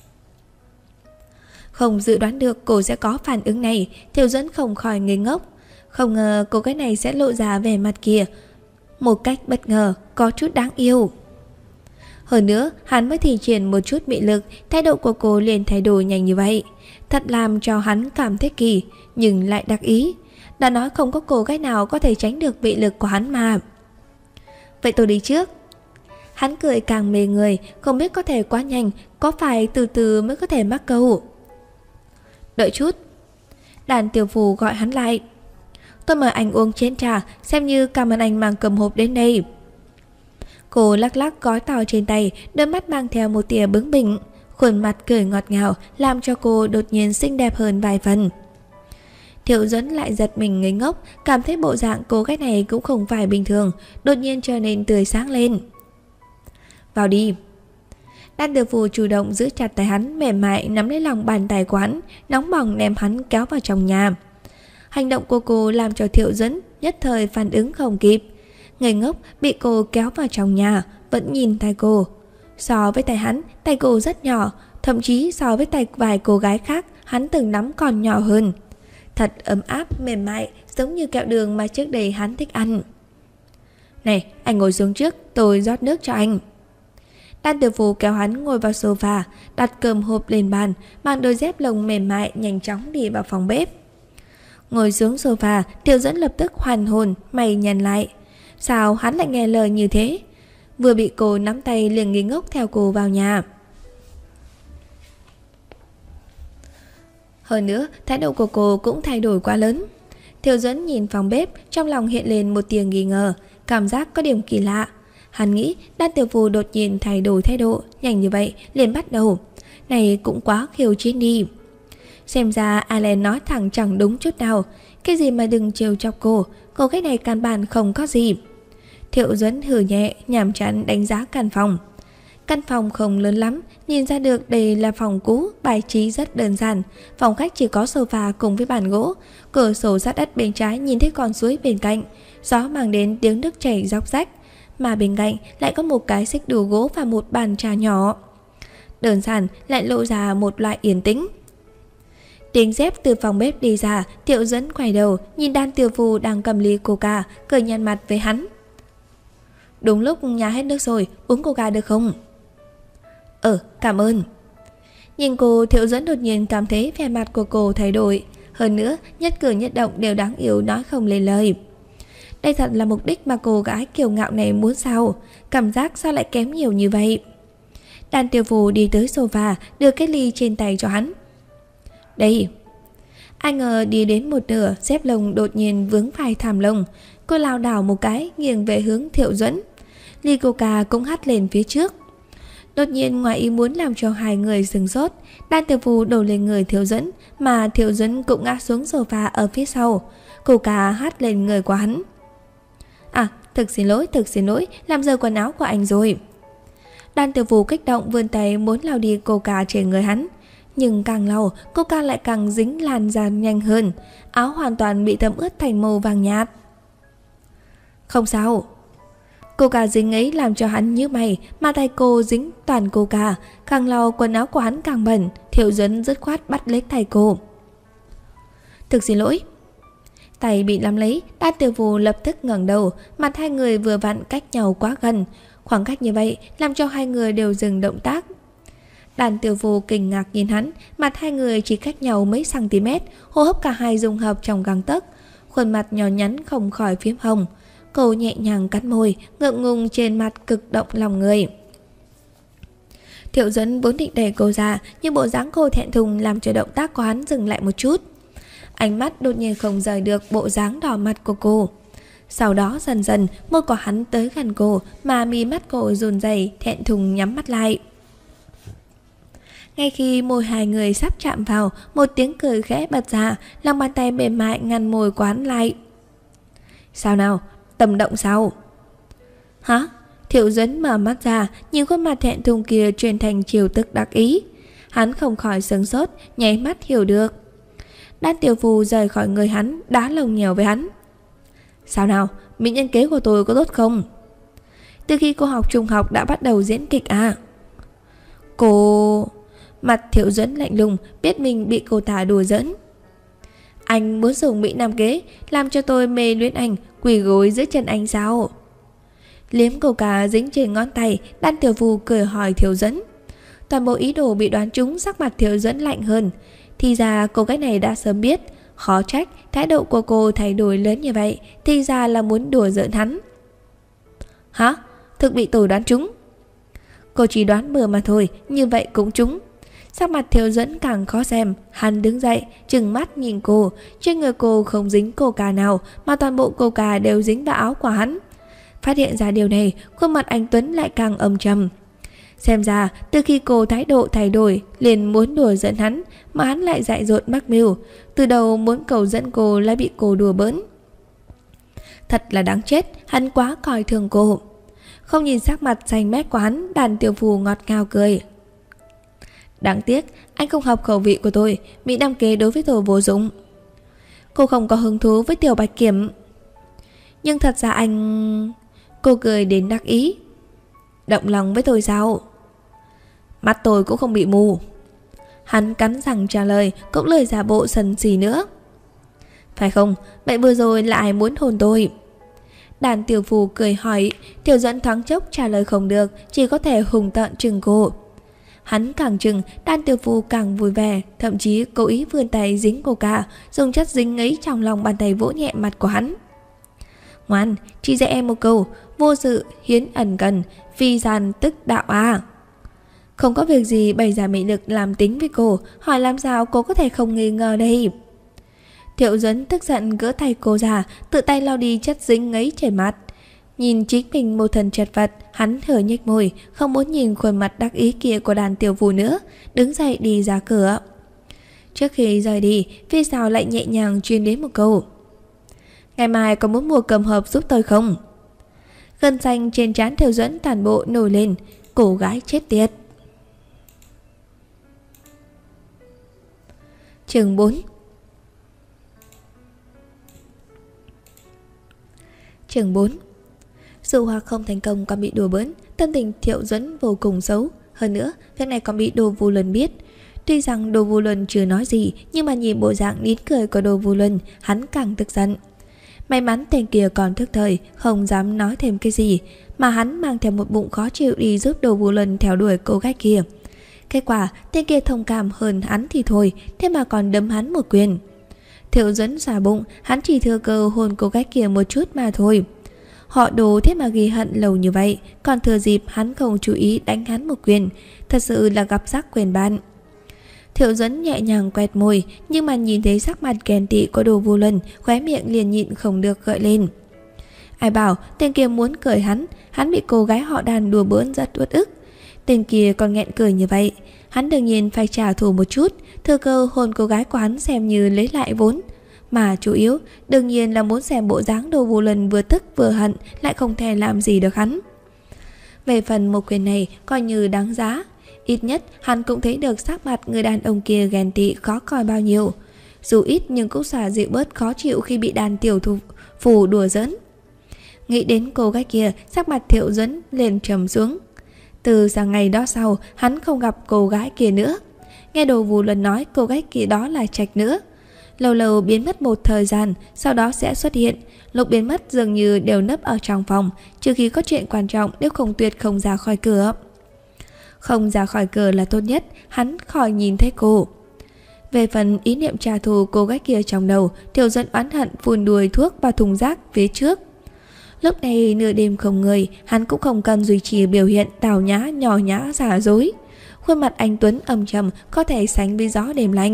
Không dự đoán được cô sẽ có phản ứng này, Thiệu Duẫn không khỏi ngây ngốc. Không ngờ cô gái này sẽ lộ ra vẻ mặt kia một cách bất ngờ, có chút đáng yêu. Hơn nữa, hắn mới thi triển một chút mị lực, thái độ của cô liền thay đổi nhanh như vậy. Thật làm cho hắn cảm thấy kỳ, nhưng lại đắc ý. Đã nói không có cô gái nào có thể tránh được mị lực của hắn mà. Vậy tôi đi trước. Hắn cười càng mê người, không biết có thể quá nhanh, có phải từ từ mới có thể mắc câu. Đợi chút. Đan Tiểu Phù gọi hắn lại. Tôi mời anh uống chén trà, xem như cảm ơn anh mang cơm hộp đến đây. Cô lắc lắc gói to trên tay, đôi mắt mang theo một tia bướng bỉnh, khuôn mặt cười ngọt ngào làm cho cô đột nhiên xinh đẹp hơn vài phần. Thiệu Duẫn lại giật mình ngây ngốc, cảm thấy bộ dạng cô gái này cũng không phải bình thường, đột nhiên trở nên tươi sáng lên. Vào đi. Đan Tiểu Phù chủ động giữ chặt tay hắn, mềm mại nắm lấy lòng bàn tay của hắn, nóng bỏng đem hắn kéo vào trong nhà. Hành động của cô làm cho Thiệu Duẫn nhất thời phản ứng không kịp. Ngây ngốc bị cô kéo vào trong nhà, vẫn nhìn tay cô. So với tay hắn, tay cô rất nhỏ, thậm chí so với tay vài cô gái khác hắn từng nắm còn nhỏ hơn. Thật ấm áp, mềm mại, giống như kẹo đường mà trước đây hắn thích ăn. Này, anh ngồi xuống trước, tôi rót nước cho anh. Đan Tiểu Phù kéo hắn ngồi vào sofa, đặt cơm hộp lên bàn, mang đôi dép lông mềm mại nhanh chóng đi vào phòng bếp. Ngồi xuống sofa, Thiệu Duẫn lập tức hoàn hồn, mày nhăn lại. Sao hắn lại nghe lời như thế? Vừa bị cô nắm tay liền nghi ngốc theo cô vào nhà. Hơn nữa, thái độ của cô cũng thay đổi quá lớn. Thiệu Duẫn nhìn phòng bếp, trong lòng hiện lên một tia nghi ngờ, cảm giác có điểm kỳ lạ. Hắn nghĩ Đan Tiểu Phù đột nhiên thay đổi thái độ nhanh như vậy liền bắt đầu. Này cũng quá khiêu chiến đi. Xem ra Allen nói thẳng chẳng đúng chút nào. Cái gì mà đừng trêu chọc cô cái này căn bản không có gì. Thiệu Duẫn hừ nhẹ, nhàm chán đánh giá căn phòng. Căn phòng không lớn lắm, nhìn ra được đây là phòng cũ, bài trí rất đơn giản. Phòng khách chỉ có sofa cùng với bàn gỗ. Cửa sổ sát đất bên trái nhìn thấy con suối bên cạnh. Gió mang đến tiếng nước chảy róc rách. Mà bên cạnh lại có một cái xích đu gỗ và một bàn trà nhỏ. Đơn giản lại lộ ra một loại yên tĩnh. Tiếng dép từ phòng bếp đi ra, Thiệu Duẫn quay đầu nhìn Đan Tiểu Phù đang cầm ly coca, cười nhăn mặt với hắn. Đúng lúc nhà hết nước rồi, uống coca được không? Cảm ơn. Nhìn cô, Thiệu Duẫn đột nhiên cảm thấy vẻ mặt của cô thay đổi. Hơn nữa, nhất cử nhất động đều đáng yêu nói không lên lời. Đây thật là mục đích mà cô gái kiêu ngạo này muốn sao? Cảm giác sao lại kém nhiều như vậy? Đan Tiểu Phù đi tới sofa, đưa cái ly trên tay cho hắn. Đây. Ai ngờ đi đến một nửa, dép lông đột nhiên vướng phải thảm lông. Cô lảo đảo một cái, nghiêng về hướng Thiệu Duẫn. Ly coca cũng hắt lên phía trước. Đột nhiên ngoài ý muốn làm cho hai người sửng sốt. Đan Tiểu Phù đổ lên người Thiệu Duẫn, mà Thiệu Duẫn cũng ngã xuống sofa ở phía sau. Coca hắt lên người của hắn. Thực xin lỗi, làm rơi quần áo của anh rồi. Đan Tiểu Phù kích động vươn tay muốn lau đi coca trên người hắn. Nhưng càng lau, coca lại càng dính làn da nhanh hơn. Áo hoàn toàn bị thấm ướt thành màu vàng nhạt. Không sao. Coca dính ấy làm cho hắn nhíu mày, mà tay cô dính toàn coca. Càng lau quần áo của hắn càng bẩn. Thiệu Duẫn dứt khoát bắt lấy tay cô. Thực xin lỗi. Tay bị nắm lấy, Đan Tiểu Phù lập tức ngẩng đầu. Mặt hai người vừa vặn cách nhau quá gần. Khoảng cách như vậy làm cho hai người đều dừng động tác. Đan Tiểu Phù kinh ngạc nhìn hắn. Mặt hai người chỉ cách nhau mấy cm. Hô hấp cả hai dung hợp trong gang tấc. Khuôn mặt nhỏ nhắn không khỏi phím hồng. Cô nhẹ nhàng cắn môi, ngượng ngùng trên mặt cực động lòng người. Thiệu Duẫn vốn định đẩy cô ra, nhưng bộ dáng cô thẹn thùng làm cho động tác của hắn dừng lại một chút. Ánh mắt đột nhiên không rời được bộ dáng đỏ mặt của cô. Sau đó dần dần môi của hắn tới gần cô, mà mí mắt cô run rẩy, thẹn thùng nhắm mắt lại. Ngay khi môi hai người sắp chạm vào, một tiếng cười khẽ bật ra, lòng bàn tay mềm mại ngăn môi quán lại. Sao nào? Tâm động sao? Hả? Thiệu Duẫn mở mắt ra, nhìn khuôn mặt thẹn thùng kia chuyển thành chiều tức đắc ý. Hắn không khỏi sửng sốt, nháy mắt hiểu được. Đan Tiểu Phù rời khỏi người hắn, đá lồng nhèo với hắn. Sao nào? Mỹ nhân kế của tôi có tốt không? Từ khi cô học trung học đã bắt đầu diễn kịch à? Cô... Mặt Thiệu Duẫn lạnh lùng, biết mình bị cô ta đùa giỡn. Anh muốn dùng mỹ nam kế làm cho tôi mê luyến anh, quỳ gối dưới chân anh sao? Liếm coca dính trên ngón tay, Đan Tiểu Phù cười hỏi Thiệu Duẫn. Toàn bộ ý đồ bị đoán trúng, sắc mặt Thiệu Duẫn lạnh hơn. Thì ra cô gái này đã sớm biết. Khó trách thái độ của cô thay đổi lớn như vậy. Thì ra là muốn đùa giỡn hắn. Hả? Thực bị tôi đoán trúng? Cô chỉ đoán bừa mà thôi, như vậy cũng trúng. Sắc mặt Thiệu Duẫn càng khó xem. Hắn đứng dậy, trừng mắt nhìn cô. Trên người cô không dính coca nào, mà toàn bộ coca đều dính vào áo của hắn. Phát hiện ra điều này, khuôn mặt anh Tuấn lại càng âm trầm. Xem ra từ khi cô thái độ thay đổi, liền muốn đùa giỡn hắn, mà hắn lại dại dột mắc mưu. Từ đầu muốn cầu dẫn cô lại bị cô đùa bỡn. Thật là đáng chết, hắn quá coi thường cô. Không nhìn sắc mặt xanh mét của hắn, Đan Tiểu Phù ngọt ngào cười. Đáng tiếc, anh không hợp khẩu vị của tôi, mỹ nam kế đối với tôi vô dụng. Cô không có hứng thú với Tiểu Bạch Kiểm. Nhưng thật ra anh... Cô cười đến đắc ý. Động lòng với tôi sao? Mắt tôi cũng không bị mù. Hắn cắn răng trả lời, cũng lời giả bộ sần xì nữa. Phải không? Vậy vừa rồi là ai muốn hôn tôi? Đan Tiểu Phù cười hỏi. Thiệu Duẫn thoáng chốc trả lời không được, chỉ có thể hùng tợn trừng cô. Hắn càng trừng, Đan Tiểu Phù càng vui vẻ, thậm chí cố ý vươn tay dính coca, dùng chất dính ấy trong lòng bàn tay vỗ nhẹ mặt của hắn. Ngoan, chỉ dạy em một câu, vô sự hiến ẩn cần, phi gian tức đạo à. Không có việc gì bày ra mỹ lực làm tính với cô, hỏi làm sao cô có thể không nghi ngờ đây. Thiệu Duẫn tức giận gỡ tay cô ra, tự tay lau đi chất dính ấy trên mặt. Nhìn chính mình một thần chật vật, hắn thở nhếch môi, không muốn nhìn khuôn mặt đắc ý kia của Đan Tiểu Phù nữa, đứng dậy đi ra cửa. Trước khi rời đi, phía sau lại nhẹ nhàng truyền đến một câu: ngày mai có muốn mua cầm hộp giúp tôi không? Gân xanh trên trán Thiệu Duẫn toàn bộ nổi lên. Cô gái chết tiệt. Chương 4. Chương 4. Dụ hoặc không thành công còn bị đùa bỡn, tâm tình Thiệu Duẫn vô cùng xấu. Hơn nữa, việc này còn bị Đồ Vu Luân biết. Tuy rằng Đồ Vu Luân chưa nói gì, nhưng mà nhìn bộ dạng nín cười của Đồ Vu Luân, hắn càng tức giận. May mắn tên kia còn thức thời, không dám nói thêm cái gì, mà hắn mang theo một bụng khó chịu đi giúp Đồ Vu Luân theo đuổi cô gái kia. Kết quả, tên kia thông cảm hơn hắn thì thôi, thế mà còn đấm hắn một quyền. Thiệu Duẫn xả bụng, hắn chỉ thừa cơ hôn cô gái kia một chút mà thôi. Họ Đồ thế mà ghi hận lâu như vậy, còn thừa dịp hắn không chú ý đánh hắn một quyền, thật sự là gặp rắc quyền bạn. Thiệu Duẫn nhẹ nhàng quẹt môi, nhưng mà nhìn thấy sắc mặt ghen tị của Đồ Vu Luân, khóe miệng liền nhịn không được gợi lên. Ai bảo tên kia muốn cười hắn bị cô gái họ Đàn đùa bỡn rất uất ức. Tên kia còn nghẹn cười như vậy, hắn đương nhiên phải trả thù một chút, thừa cơ hôn cô gái của hắn xem như lấy lại vốn. Mà chủ yếu, đương nhiên là muốn xem bộ dáng Đồ Vu Luân vừa tức vừa hận, lại không thể làm gì được hắn. Về phần một quyền này coi như đáng giá. Ít nhất hắn cũng thấy được sắc mặt người đàn ông kia ghen tị khó coi bao nhiêu. Dù ít nhưng cũng xả dịu bớt khó chịu khi bị đàn tiểu thủ phù đùa giỡn. Nghĩ đến cô gái kia, sắc mặt Thiệu Duẫn liền trầm xuống. Từ sáng ngày đó sau, hắn không gặp cô gái kia nữa. Nghe Đồ Vu Luân nói cô gái kia đó là Trạch nữa. Lâu lâu biến mất một thời gian, sau đó sẽ xuất hiện. Lúc biến mất dường như đều nấp ở trong phòng, trừ khi có chuyện quan trọng, nếu không tuyệt không ra khỏi cửa. Không ra khỏi cửa là tốt nhất, hắn khỏi nhìn thấy cô. Về phần ý niệm trả thù cô gái kia trong đầu, Thiệu Duẫn oán hận phun đuôi thuốc vào thùng rác phía trước. Lúc này nửa đêm không người, hắn cũng không cần duy trì biểu hiện tào nhã nhỏ nhã giả dối. Khuôn mặt anh tuấn âm trầm có thể sánh với gió đêm lạnh.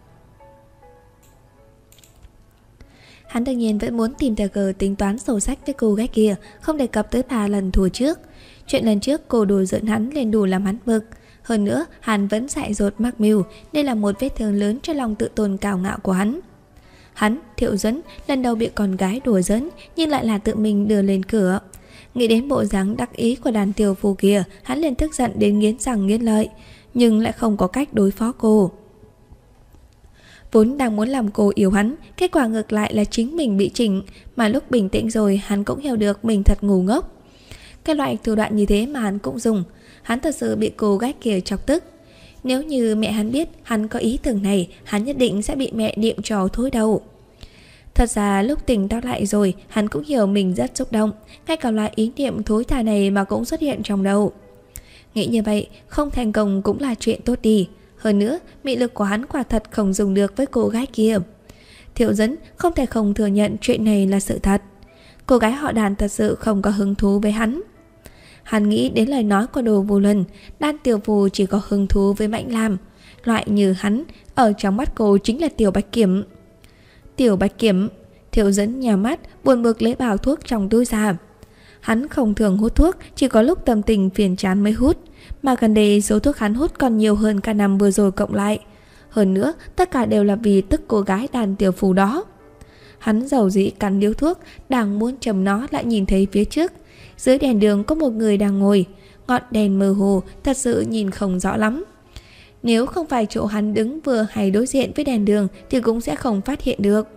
Hắn đương nhiên vẫn muốn tìm thời cơ tính toán sâu sắc với cô gái kia, không đề cập tới 3 lần thua trước. Chuyện lần trước cô đùa giỡn hắn lên đủ làm hắn bực. Hơn nữa, hắn vẫn dại dột mắc mưu, đây là một vết thương lớn cho lòng tự tôn cao ngạo của hắn. Hắn, Thiệu Duẫn, lần đầu bị con gái đùa giỡn, nhưng lại là tự mình đưa lên cửa. Nghĩ đến bộ dáng đắc ý của đàn tiểu phu kia, hắn liền tức giận đến nghiến răng nghiến lợi, nhưng lại không có cách đối phó cô. Vốn đang muốn làm cô yêu hắn, kết quả ngược lại là chính mình bị chỉnh, mà lúc bình tĩnh rồi hắn cũng hiểu được mình thật ngu ngốc. Cái loại thủ đoạn như thế mà hắn cũng dùng, hắn thật sự bị cô gái kia chọc tức. Nếu như mẹ hắn biết hắn có ý tưởng này, hắn nhất định sẽ bị mẹ điệm trò thối đầu. Thật ra lúc tỉnh táo lại rồi, hắn cũng hiểu mình rất xúc động, ngay cả loại ý niệm thối tha này mà cũng xuất hiện trong đầu. Nghĩ như vậy, không thành công cũng là chuyện tốt đi. Hơn nữa, mị lực của hắn quả thật không dùng được với cô gái kia. Thiệu Duẫn không thể không thừa nhận chuyện này là sự thật. Cô gái họ Đàn thật sự không có hứng thú với hắn. Hắn nghĩ đến lời nói của Đồ Vu Luân, đan tiểu phù chỉ có hứng thú với Mạnh Lam. Loại như hắn, ở trong mắt cô chính là Tiểu Bạch Kiểm. Tiểu Bạch Kiểm. Thiệu Duẫn nhào mắt, buồn bực lấy bao thuốc trong túi ra. Hắn không thường hút thuốc, chỉ có lúc tâm tình phiền chán mới hút. Mà gần đây số thuốc hắn hút còn nhiều hơn cả năm vừa rồi cộng lại. Hơn nữa, tất cả đều là vì tức cô gái đàn tiểu phù đó. Hắn dầu dĩ cắn điếu thuốc, đang muốn chầm nó lại nhìn thấy phía trước. Dưới đèn đường có một người đang ngồi, ngọn đèn mơ hồ, thật sự nhìn không rõ lắm. Nếu không phải chỗ hắn đứng vừa hay đối diện với đèn đường thì cũng sẽ không phát hiện được.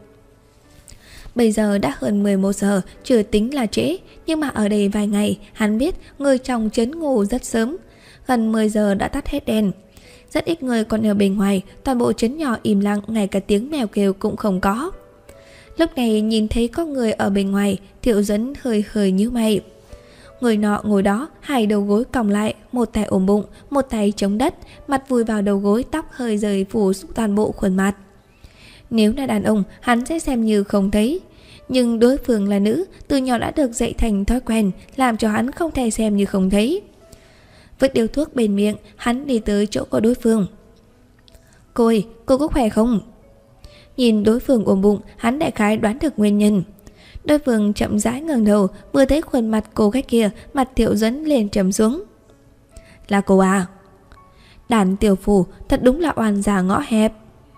Bây giờ đã hơn 11 giờ, chưa tính là trễ, nhưng mà ở đây vài ngày, hắn biết người trong trấn ngủ rất sớm. Gần 10 giờ đã tắt hết đèn. Rất ít người còn ở bên ngoài, toàn bộ trấn nhỏ im lặng, ngay cả tiếng mèo kêu cũng không có. Lúc này nhìn thấy có người ở bên ngoài, Thiệu Duẫn hơi hơi nhíu mày. Người nọ ngồi đó, hai đầu gối còng lại, một tay ôm bụng, một tay chống đất, mặt vùi vào đầu gối, tóc hơi rời phủ toàn bộ khuôn mặt. Nếu là đàn ông, hắn sẽ xem như không thấy. Nhưng đối phương là nữ, từ nhỏ đã được dạy thành thói quen, làm cho hắn không thể xem như không thấy. Vứt điếu thuốc bên miệng, hắn đi tới chỗ của đối phương. Cô ơi, cô có khỏe không? Nhìn đối phương ôm bụng, hắn đại khái đoán được nguyên nhân. Đối phương chậm rãi ngẩng đầu, vừa thấy khuôn mặt cô gái kia, mặt Thiệu Duẫn lên trầm xuống. Là cô à? Đàn tiểu phủ thật đúng là oan già ngõ hẹp.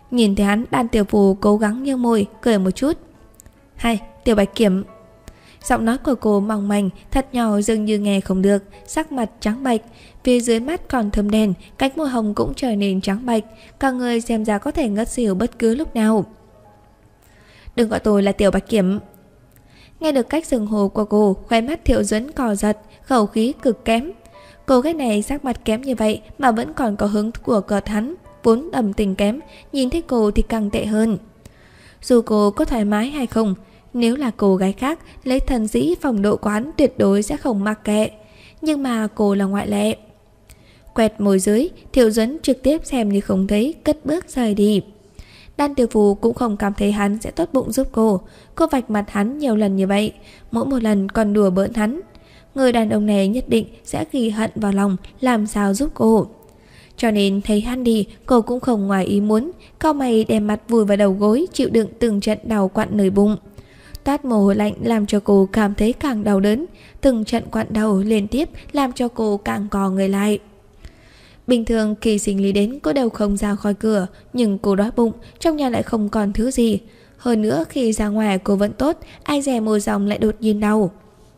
Nhìn thấy hắn, Đan Tiểu Phù cố gắng nhếch môi cười một chút. Hay, Tiểu Bạch Kiểm. Giọng nói của cô mỏng manh, thật nhỏ dường như nghe không được, sắc mặt trắng bệch, phía dưới mắt còn thâm đen, cánh môi hồng cũng trở nên trắng bệch, cả người xem ra có thể ngất xỉu bất cứ lúc nào. Đừng gọi tôi là Tiểu Bạch Kiểm. Nghe được cách xưng hô của cô, khóe mắt Thiệu Duẫn cò giật, khẩu khí cực kém. Cô gái này sắc mặt kém như vậy mà vẫn còn có hứng của cợt hắn, vốn đầm tình kém, nhìn thấy cô thì càng tệ hơn. Dù cô có thoải mái hay không, nếu là cô gái khác, lấy thần dĩ phong độ của hắn tuyệt đối sẽ không mặc kệ. Nhưng mà cô là ngoại lệ. Quẹt môi dưới, Thiệu Duẫn trực tiếp xem như không thấy, cất bước rời đi. Đan Tiểu Phù cũng không cảm thấy hắn sẽ tốt bụng giúp cô. Cô vạch mặt hắn nhiều lần như vậy, mỗi một lần còn đùa bỡn hắn. Người đàn ông này nhất định sẽ ghi hận vào lòng, làm sao giúp cô. Cho nên thấy hắn đi, cô cũng không ngoài ý muốn, cau mày đem mặt vùi vào đầu gối, chịu đựng từng trận đau quặn nơi bụng. Toát mồ hôi lạnh làm cho cô cảm thấy càng đau đớn, từng trận quặn đầu liên tiếp làm cho cô càng cò người lại. Bình thường khi sinh lý đến cô đều không ra khỏi cửa, nhưng cô đói bụng, trong nhà lại không còn thứ gì. Hơn nữa khi ra ngoài cô vẫn tốt, ai dè môi dòng lại đột nhiên đau.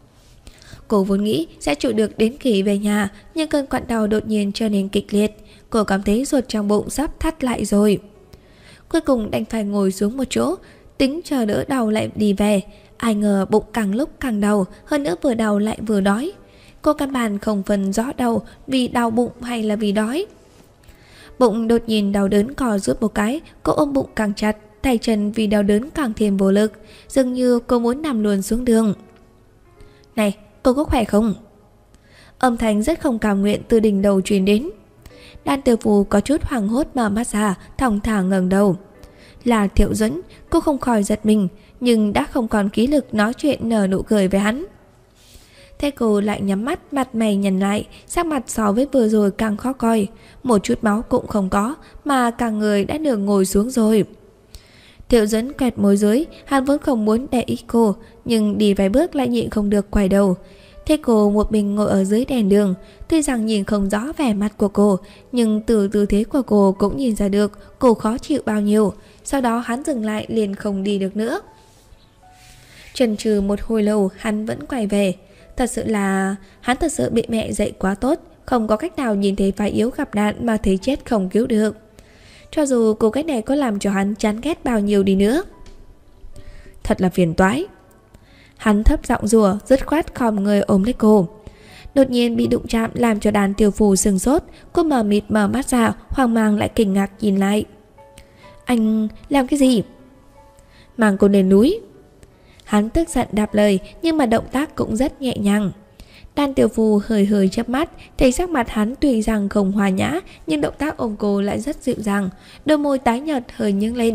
Cô vốn nghĩ sẽ chịu được đến khi về nhà, nhưng cơn quặn đau đột nhiên trở nên kịch liệt. Cô cảm thấy ruột trong bụng sắp thắt lại rồi. Cuối cùng đành phải ngồi xuống một chỗ, tính chờ đỡ đau lại đi về. Ai ngờ bụng càng lúc càng đau, hơn nữa vừa đau lại vừa đói. Cô căn bản không phân rõ đau vì đau bụng hay là vì đói. Bụng đột nhiên đau đớn cò rút một cái, cô ôm bụng càng chặt, tay chân vì đau đớn càng thêm vô lực, dường như cô muốn nằm luôn xuống đường. Này, cô có khỏe không? Âm thanh rất không cảm nguyện từ đỉnh đầu truyền đến. Đan Tiểu Phù có chút hoảng hốt mở mắt ra, thong thả ngẩng đầu. Là Thiệu Duẫn, cô không khỏi giật mình, nhưng đã không còn khí lực nói chuyện nở nụ cười với hắn. Thế cô lại nhắm mắt, mặt mày nhăn lại, sắc mặt so với vừa rồi càng khó coi, một chút máu cũng không có, mà cả người đã nửa ngồi xuống rồi. Thiệu Duẫn quẹt môi dưới, hắn vốn không muốn để ý cô, nhưng đi vài bước lại nhịn không được quay đầu. Thế cô một mình ngồi ở dưới đèn đường, tuy rằng nhìn không rõ vẻ mặt của cô, nhưng từ tư thế của cô cũng nhìn ra được cô khó chịu bao nhiêu. Sau đó hắn dừng lại liền không đi được nữa. Chần chừ một hồi lâu hắn vẫn quay về. Thật sự là hắn thật sự bị mẹ dạy quá tốt, không có cách nào nhìn thấy phái yếu gặp nạn mà thấy chết không cứu được. Cho dù cô cách này có làm cho hắn chán ghét bao nhiêu đi nữa. Thật là phiền toái. Hắn thấp giọng rủa, dứt khoát khom người ôm lấy cô. Đột nhiên bị đụng chạm làm cho Đan Tiểu Phù sừng sốt. Cô mờ mịt mở mắt ra, hoang mang lại kinh ngạc nhìn lại. Anh làm cái gì? Mang cô lên núi. Hắn tức giận đáp lời, nhưng mà động tác cũng rất nhẹ nhàng. Đan Tiểu Phù hơi hơi chớp mắt, thấy sắc mặt hắn tuy rằng không hòa nhã, nhưng động tác ôm cô lại rất dịu dàng, đôi môi tái nhợt hơi nhướng lên.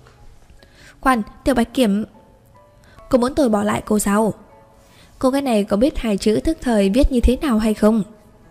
Khoan, Tiểu Bạch Kiểm, cô muốn tôi bỏ lại cô sao? Cô gái này có biết hai chữ thức thời viết như thế nào hay không?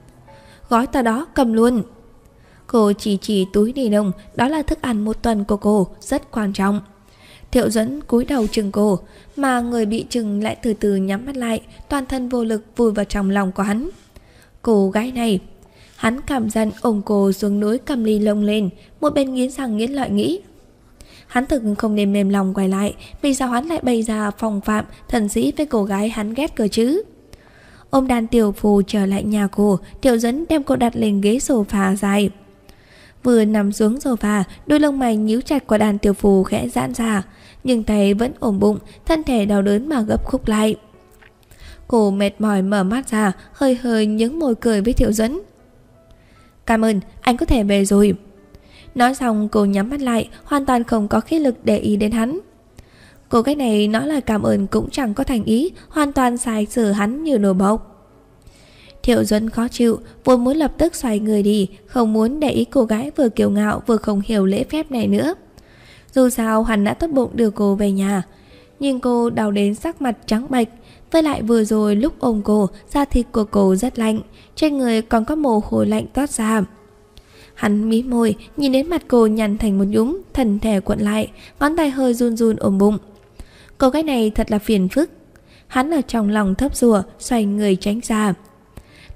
Gói tờ đó cầm luôn. Cô chỉ túi ni lông, đó là thức ăn một tuần của cô, rất quan trọng. Thiệu Duẫn cúi đầu chừng cô, mà người bị chừng lại từ từ nhắm mắt lại, toàn thân vô lực vùi vào trong lòng của hắn. Cô gái này. Hắn cảm giận ôm cô xuống núi cầm ly lông lên, một bên nghiến răng nghiến lợi nghĩ. Hắn thực không nên mềm lòng quay lại, vì sao hắn lại bày ra phong phạm thần sĩ với cô gái hắn ghét cơ chứ? Ôm Đan Tiểu Phù trở lại nhà cô, Thiệu Duẫn đem cô đặt lên ghế sofa dài. Vừa nằm xuống sofa, đôi lông mày nhíu chặt của Đan Tiểu Phù khẽ giãn ra, nhưng tay vẫn ôm bụng, thân thể đau đớn mà gấp khúc lại. Cô mệt mỏi mở mắt ra, hơi hơi nhướng môi cười với Thiệu Duẫn. Cảm ơn, anh có thể về rồi. Nói xong cô nhắm mắt lại, hoàn toàn không có khí lực để ý đến hắn. Cô gái này nói lời cảm ơn cũng chẳng có thành ý, hoàn toàn sai xử hắn như nồi bốc. Thiệu Duẫn khó chịu, vốn muốn lập tức xoay người đi, không muốn để ý cô gái vừa kiêu ngạo vừa không hiểu lễ phép này nữa. Dù sao hắn đã tốt bụng đưa cô về nhà, nhưng cô đau đến sắc mặt trắng bệch. Với lại vừa rồi lúc ôm cô, da thịt của cô rất lạnh, trên người còn có mồ hôi lạnh toát ra. Hắn mí môi, nhìn đến mặt cô nhăn thành một nhúm, thân thể cuộn lại, ngón tay hơi run run ôm bụng. Cô gái này thật là phiền phức. Hắn ở trong lòng thấp rùa, xoay người tránh ra.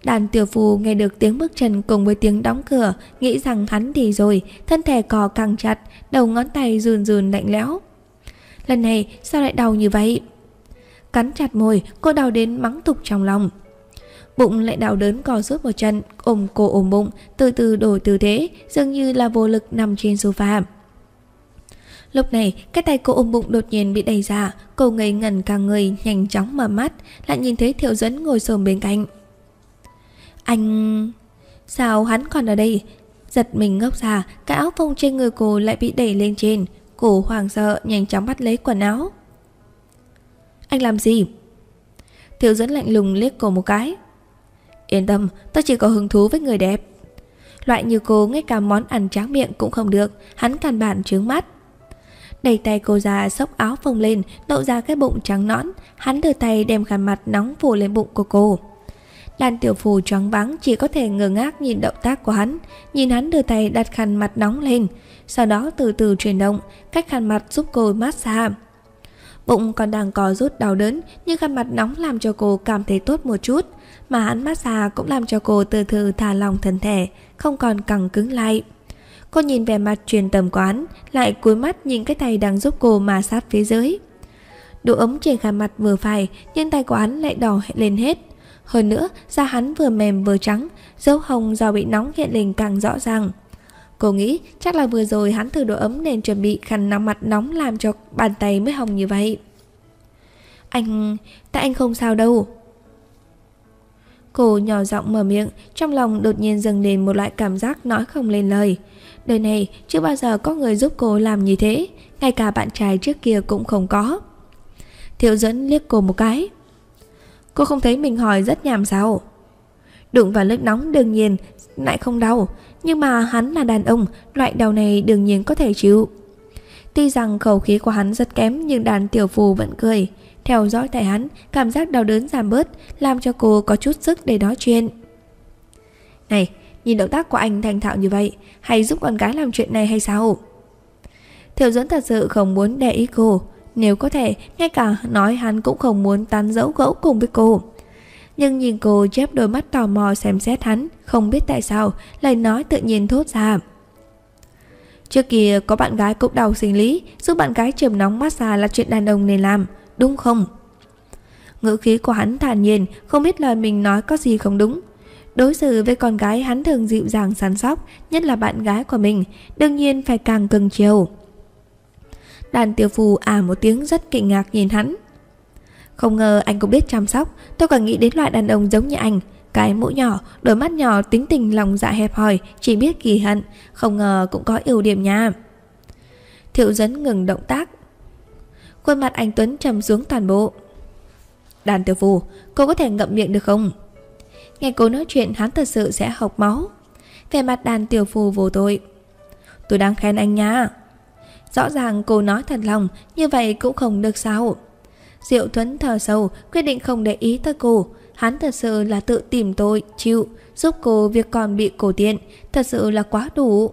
Đàn tiểu phu nghe được tiếng bước chân cùng với tiếng đóng cửa, nghĩ rằng hắn đi rồi, thân thể cò càng chặt, đầu ngón tay run run lạnh lẽo. Lần này sao lại đau như vậy? Cắn chặt môi, cô đau đến mắng tục trong lòng. Bụng lại đau đớn co rút một chân, ôm cô ôm bụng, từ từ đổi tư thế, dường như là vô lực nằm trên sofa. Lúc này, cái tay cô ôm bụng đột nhiên bị đẩy ra, cô ngây ngẩn cả người, nhanh chóng mở mắt, lại nhìn thấy Thiệu Duẫn ngồi xổm bên cạnh. Anh... Sao hắn còn ở đây? Giật mình ngốc ra, cái áo phông trên người cô lại bị đẩy lên trên. Cô hoảng sợ nhanh chóng bắt lấy quần áo. Anh làm gì? Thiệu Duẫn lạnh lùng liếc cô một cái. Yên tâm, tôi chỉ có hứng thú với người đẹp. Loại như cô ngay cả món ăn tráng miệng cũng không được, hắn căn bản trướng mắt. Đẩy tay cô ra, xốc áo phông lên, lộ ra cái bụng trắng nõn. Hắn đưa tay đem khăn mặt nóng phủ lên bụng của cô. Đàn tiểu phù choáng váng, chỉ có thể ngơ ngác nhìn động tác của hắn. Nhìn hắn đưa tay đặt khăn mặt nóng lên, sau đó từ từ chuyển động, cách khăn mặt giúp cô massage. Bụng còn đang co rút đau đớn, nhưng khăn mặt nóng làm cho cô cảm thấy tốt một chút, mà hắn massage cũng làm cho cô từ từ thả lỏng thân thể, không còn căng cứng lại. Cô nhìn vẻ mặt truyền tâm của hắn, lại cúi mắt nhìn cái tay đang giúp cô ma sát phía dưới. Độ ấm trên khăn mặt vừa phải, nhưng tay của hắn lại đỏ lên hết. Hơn nữa, da hắn vừa mềm vừa trắng, dấu hồng do bị nóng hiện lên càng rõ ràng. Cô nghĩ chắc là vừa rồi hắn thử độ ấm nên chuẩn bị khăn nóng mặt nóng làm cho bàn tay mới hồng như vậy. Tại anh không sao đâu. Cô nhỏ giọng mở miệng, trong lòng đột nhiên dâng lên một loại cảm giác nói không lên lời. Đời này chưa bao giờ có người giúp cô làm như thế, ngay cả bạn trai trước kia cũng không có. Thiệu Duẫn liếc cô một cái. Cô không thấy mình hỏi rất nhàm sao? Đụng vào nước nóng đương nhiên lại không đau, nhưng mà hắn là đàn ông, loại đau này đương nhiên có thể chịu. Tuy rằng khẩu khí của hắn rất kém, nhưng đàn tiểu phù vẫn cười. Theo dõi tay hắn, cảm giác đau đớn giảm bớt, làm cho cô có chút sức để nói chuyện. Này, nhìn động tác của anh thành thạo như vậy, hay giúp con gái làm chuyện này hay sao? Thiệu Duẫn thật sự không muốn để ý cô. Nếu có thể, ngay cả nói hắn cũng không muốn tán dẫu gẫu cùng với cô. Nhưng nhìn cô chớp đôi mắt tò mò xem xét hắn, không biết tại sao, lời nói tự nhiên thốt ra. Trước kia có bạn gái cũng đau sinh lý, giúp bạn gái chườm nóng massage là chuyện đàn ông nên làm, đúng không? Ngữ khí của hắn thản nhiên, không biết lời mình nói có gì không đúng. Đối xử với con gái hắn thường dịu dàng săn sóc, nhất là bạn gái của mình, đương nhiên phải càng cưng chiều. Đàn tiểu phù một tiếng rất kinh ngạc nhìn hắn. Không ngờ anh cũng biết chăm sóc, tôi còn nghĩ đến loại đàn ông giống như anh. Cái mũi nhỏ, đôi mắt nhỏ, tính tình lòng dạ hẹp hòi, chỉ biết kỳ hận, không ngờ cũng có ưu điểm nha. Thiệu Duẫn ngừng động tác. Khuôn mặt anh Tuấn trầm xuống toàn bộ. Đàn tiểu phù, cô có thể ngậm miệng được không? Nghe cô nói chuyện hắn thật sự sẽ hộc máu. Về mặt đàn tiểu phù vô tội. Tôi đang khen anh nha. Rõ ràng cô nói thật lòng, như vậy cũng không được sao. Diệu Thuấn thở sâu, quyết định không để ý tới cô. Hắn thật sự là tự tìm tội, chịu, giúp cô việc còn bị cổ tiện, thật sự là quá đủ.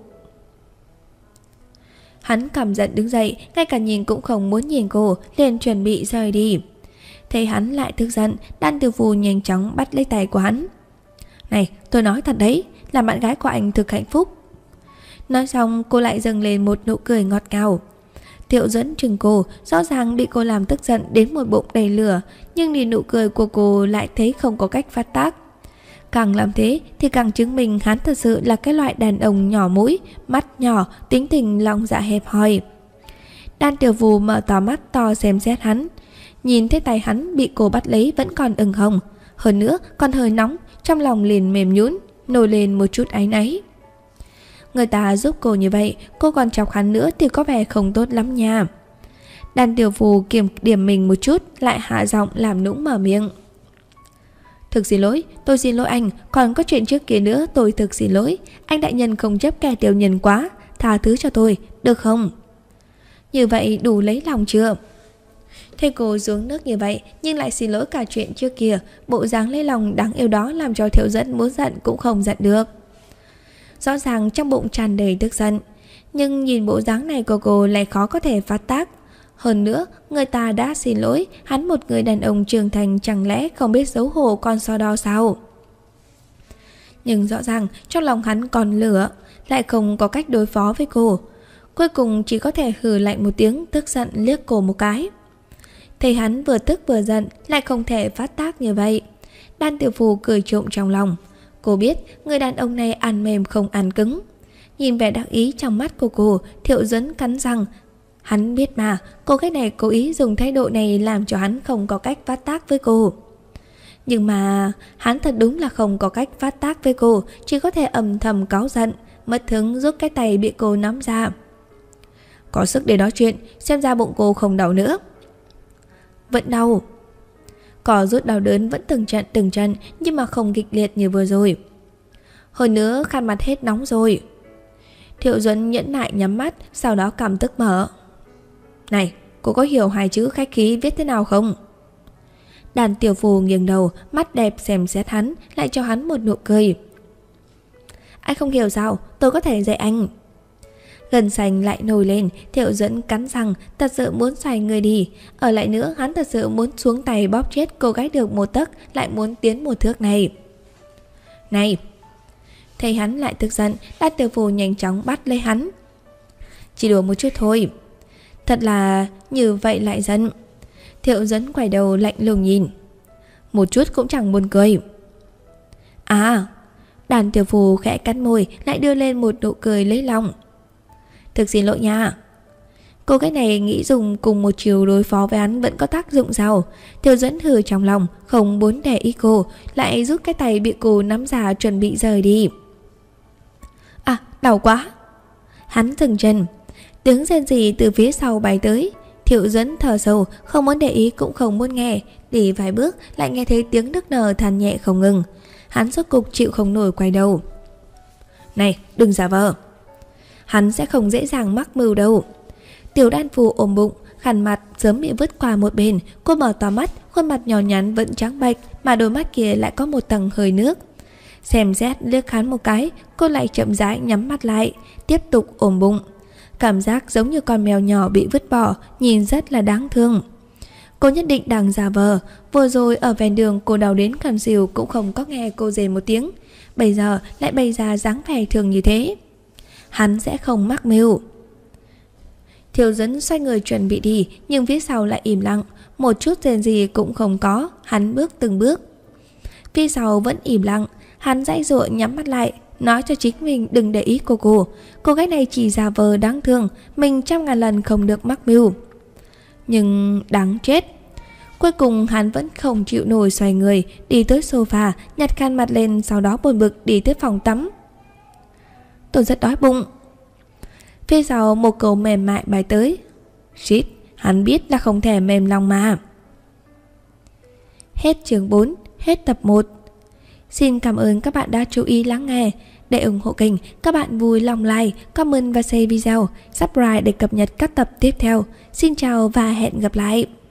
Hắn căm giận đứng dậy, ngay cả nhìn cũng không muốn nhìn cô, liền chuẩn bị rời đi. Thấy hắn lại tức giận, đan tiểu phù nhanh chóng bắt lấy tay của hắn. Này, tôi nói thật đấy, làm bạn gái của anh thực hạnh phúc. Nói xong cô lại dâng lên một nụ cười ngọt ngào. Thiệu Duẫn chừng cô, rõ ràng bị cô làm tức giận đến một bụng đầy lửa, nhưng nhìn nụ cười của cô lại thấy không có cách phát tác. Càng làm thế thì càng chứng minh hắn thật sự là cái loại đàn ông nhỏ mũi, mắt nhỏ, tính tình lòng dạ hẹp hòi. Đan tiểu phù mở to mắt to xem xét hắn, nhìn thấy tay hắn bị cô bắt lấy vẫn còn ửng hồng, hơn nữa còn hơi nóng, trong lòng liền mềm nhũn, nổi lên một chút áy náy. Người ta giúp cô như vậy, cô còn chọc hắn nữa thì có vẻ không tốt lắm nha. Đàn tiểu phù kiểm điểm mình một chút, lại hạ giọng làm nũng mở miệng. Thực xin lỗi, tôi xin lỗi anh, còn có chuyện trước kia nữa, tôi thực xin lỗi. Anh đại nhân không chấp kẻ tiểu nhân quá, tha thứ cho tôi, được không? Như vậy đủ lấy lòng chưa? Thấy cô xuống nước như vậy, nhưng lại xin lỗi cả chuyện trước kia, bộ dáng lấy lòng đáng yêu đó làm cho Thiệu Duẫn muốn giận cũng không giận được. Rõ ràng trong bụng tràn đầy tức giận, nhưng nhìn bộ dáng này của cô lại khó có thể phát tác. Hơn nữa, người ta đã xin lỗi, hắn một người đàn ông trưởng thành chẳng lẽ không biết xấu hổ con so đo sao? Nhưng rõ ràng trong lòng hắn còn lửa, lại không có cách đối phó với cô. Cuối cùng chỉ có thể hừ lạnh một tiếng, tức giận liếc cô một cái. Thấy hắn vừa tức vừa giận, lại không thể phát tác như vậy. Đan Tiểu Phù cười trộm trong lòng. Cô biết người đàn ông này ăn mềm không ăn cứng. Nhìn vẻ đắc ý trong mắt của cô, Thiệu Duẫn cắn răng. Hắn biết mà, cô gái này cố ý dùng thái độ này làm cho hắn không có cách phát tác với cô. Nhưng mà hắn thật đúng là không có cách phát tác với cô, chỉ có thể âm thầm cáu giận, mất hứng rút cái tay bị cô nắm ra. Có sức để nói chuyện, xem ra bụng cô không đau nữa. Vẫn đau. Cỏ rút đau đớn vẫn từng trận nhưng mà không kịch liệt như vừa rồi. Hơn nữa khăn mặt hết nóng rồi. Thiệu Duẫn nhẫn nại nhắm mắt, sau đó cằm tức mở. Này, cô có hiểu hai chữ khách khí viết thế nào không? Đàn Tiểu Phù nghiêng đầu, mắt đẹp xem xét hắn, lại cho hắn một nụ cười. Anh không hiểu sao, tôi có thể dạy anh. Gân xanh lại nổi lên, Thiệu Duẫn cắn răng, thật sự muốn xoay người đi. Ở lại nữa, hắn thật sự muốn xuống tay bóp chết cô gái được một tấc, lại muốn tiến một thước này. Này! Thấy hắn lại tức giận, Đan Tiểu Phù nhanh chóng bắt lấy hắn. Chỉ đùa một chút thôi. Thật là như vậy lại giận. Thiệu Duẫn quay đầu lạnh lùng nhìn. Một chút cũng chẳng buồn cười. À! Đan Tiểu Phù khẽ cắn môi, lại đưa lên một nụ cười lấy lòng. Thực xin lỗi nha. Cô gái này nghĩ dùng cùng một chiều đối phó với hắn vẫn có tác dụng sao? Thiệu Duẫn hừ trong lòng, không muốn để ý cô, lại rút cái tay bị cô nắm ra chuẩn bị rời đi. À, đau quá. Hắn dừng chân. Tiếng rên rỉ từ phía sau bay tới. Thiệu Duẫn thở sâu, không muốn để ý cũng không muốn nghe. Đi vài bước lại nghe thấy tiếng nức nở than nhẹ không ngừng. Hắn rốt cục chịu không nổi quay đầu. Này, đừng giả vờ. Hắn sẽ không dễ dàng mắc mưu đâu. Tiểu Đan Phù ôm bụng, khăn mặt sớm bị vứt qua một bên. Cô mở to mắt, khuôn mặt nhỏ nhắn vẫn trắng bệch, mà đôi mắt kia lại có một tầng hơi nước. Xem xét liếc hắn một cái, cô lại chậm rãi nhắm mắt lại, tiếp tục ôm bụng. Cảm giác giống như con mèo nhỏ bị vứt bỏ, nhìn rất là đáng thương. Cô nhất định đang giả vờ. Vừa rồi ở ven đường cô đau đến cằm xìu cũng không có nghe cô rên một tiếng. Bây giờ lại bày ra dáng vẻ thường như thế. Hắn sẽ không mắc mưu. Thiệu Duẫn xoay người chuẩn bị đi, nhưng phía sau lại im lặng, một chút rên gì cũng không có. Hắn bước từng bước. Phía sau vẫn im lặng. Hắn dãy dụa nhắm mắt lại, nói cho chính mình đừng để ý cô. Cô gái này chỉ giả vờ đáng thương, mình trăm ngàn lần không được mắc mưu. Nhưng đáng chết. Cuối cùng hắn vẫn không chịu nổi, xoay người đi tới sofa, nhặt khăn mặt lên, sau đó buồn bực đi tới phòng tắm. Tôi rất đói bụng. Phía sau một câu mềm mại bay tới. Shit, hắn biết là không thể mềm lòng mà. Hết chương 4, hết tập 1. Xin cảm ơn các bạn đã chú ý lắng nghe. Để ủng hộ kênh, các bạn vui lòng like, comment và share video, subscribe để cập nhật các tập tiếp theo. Xin chào và hẹn gặp lại.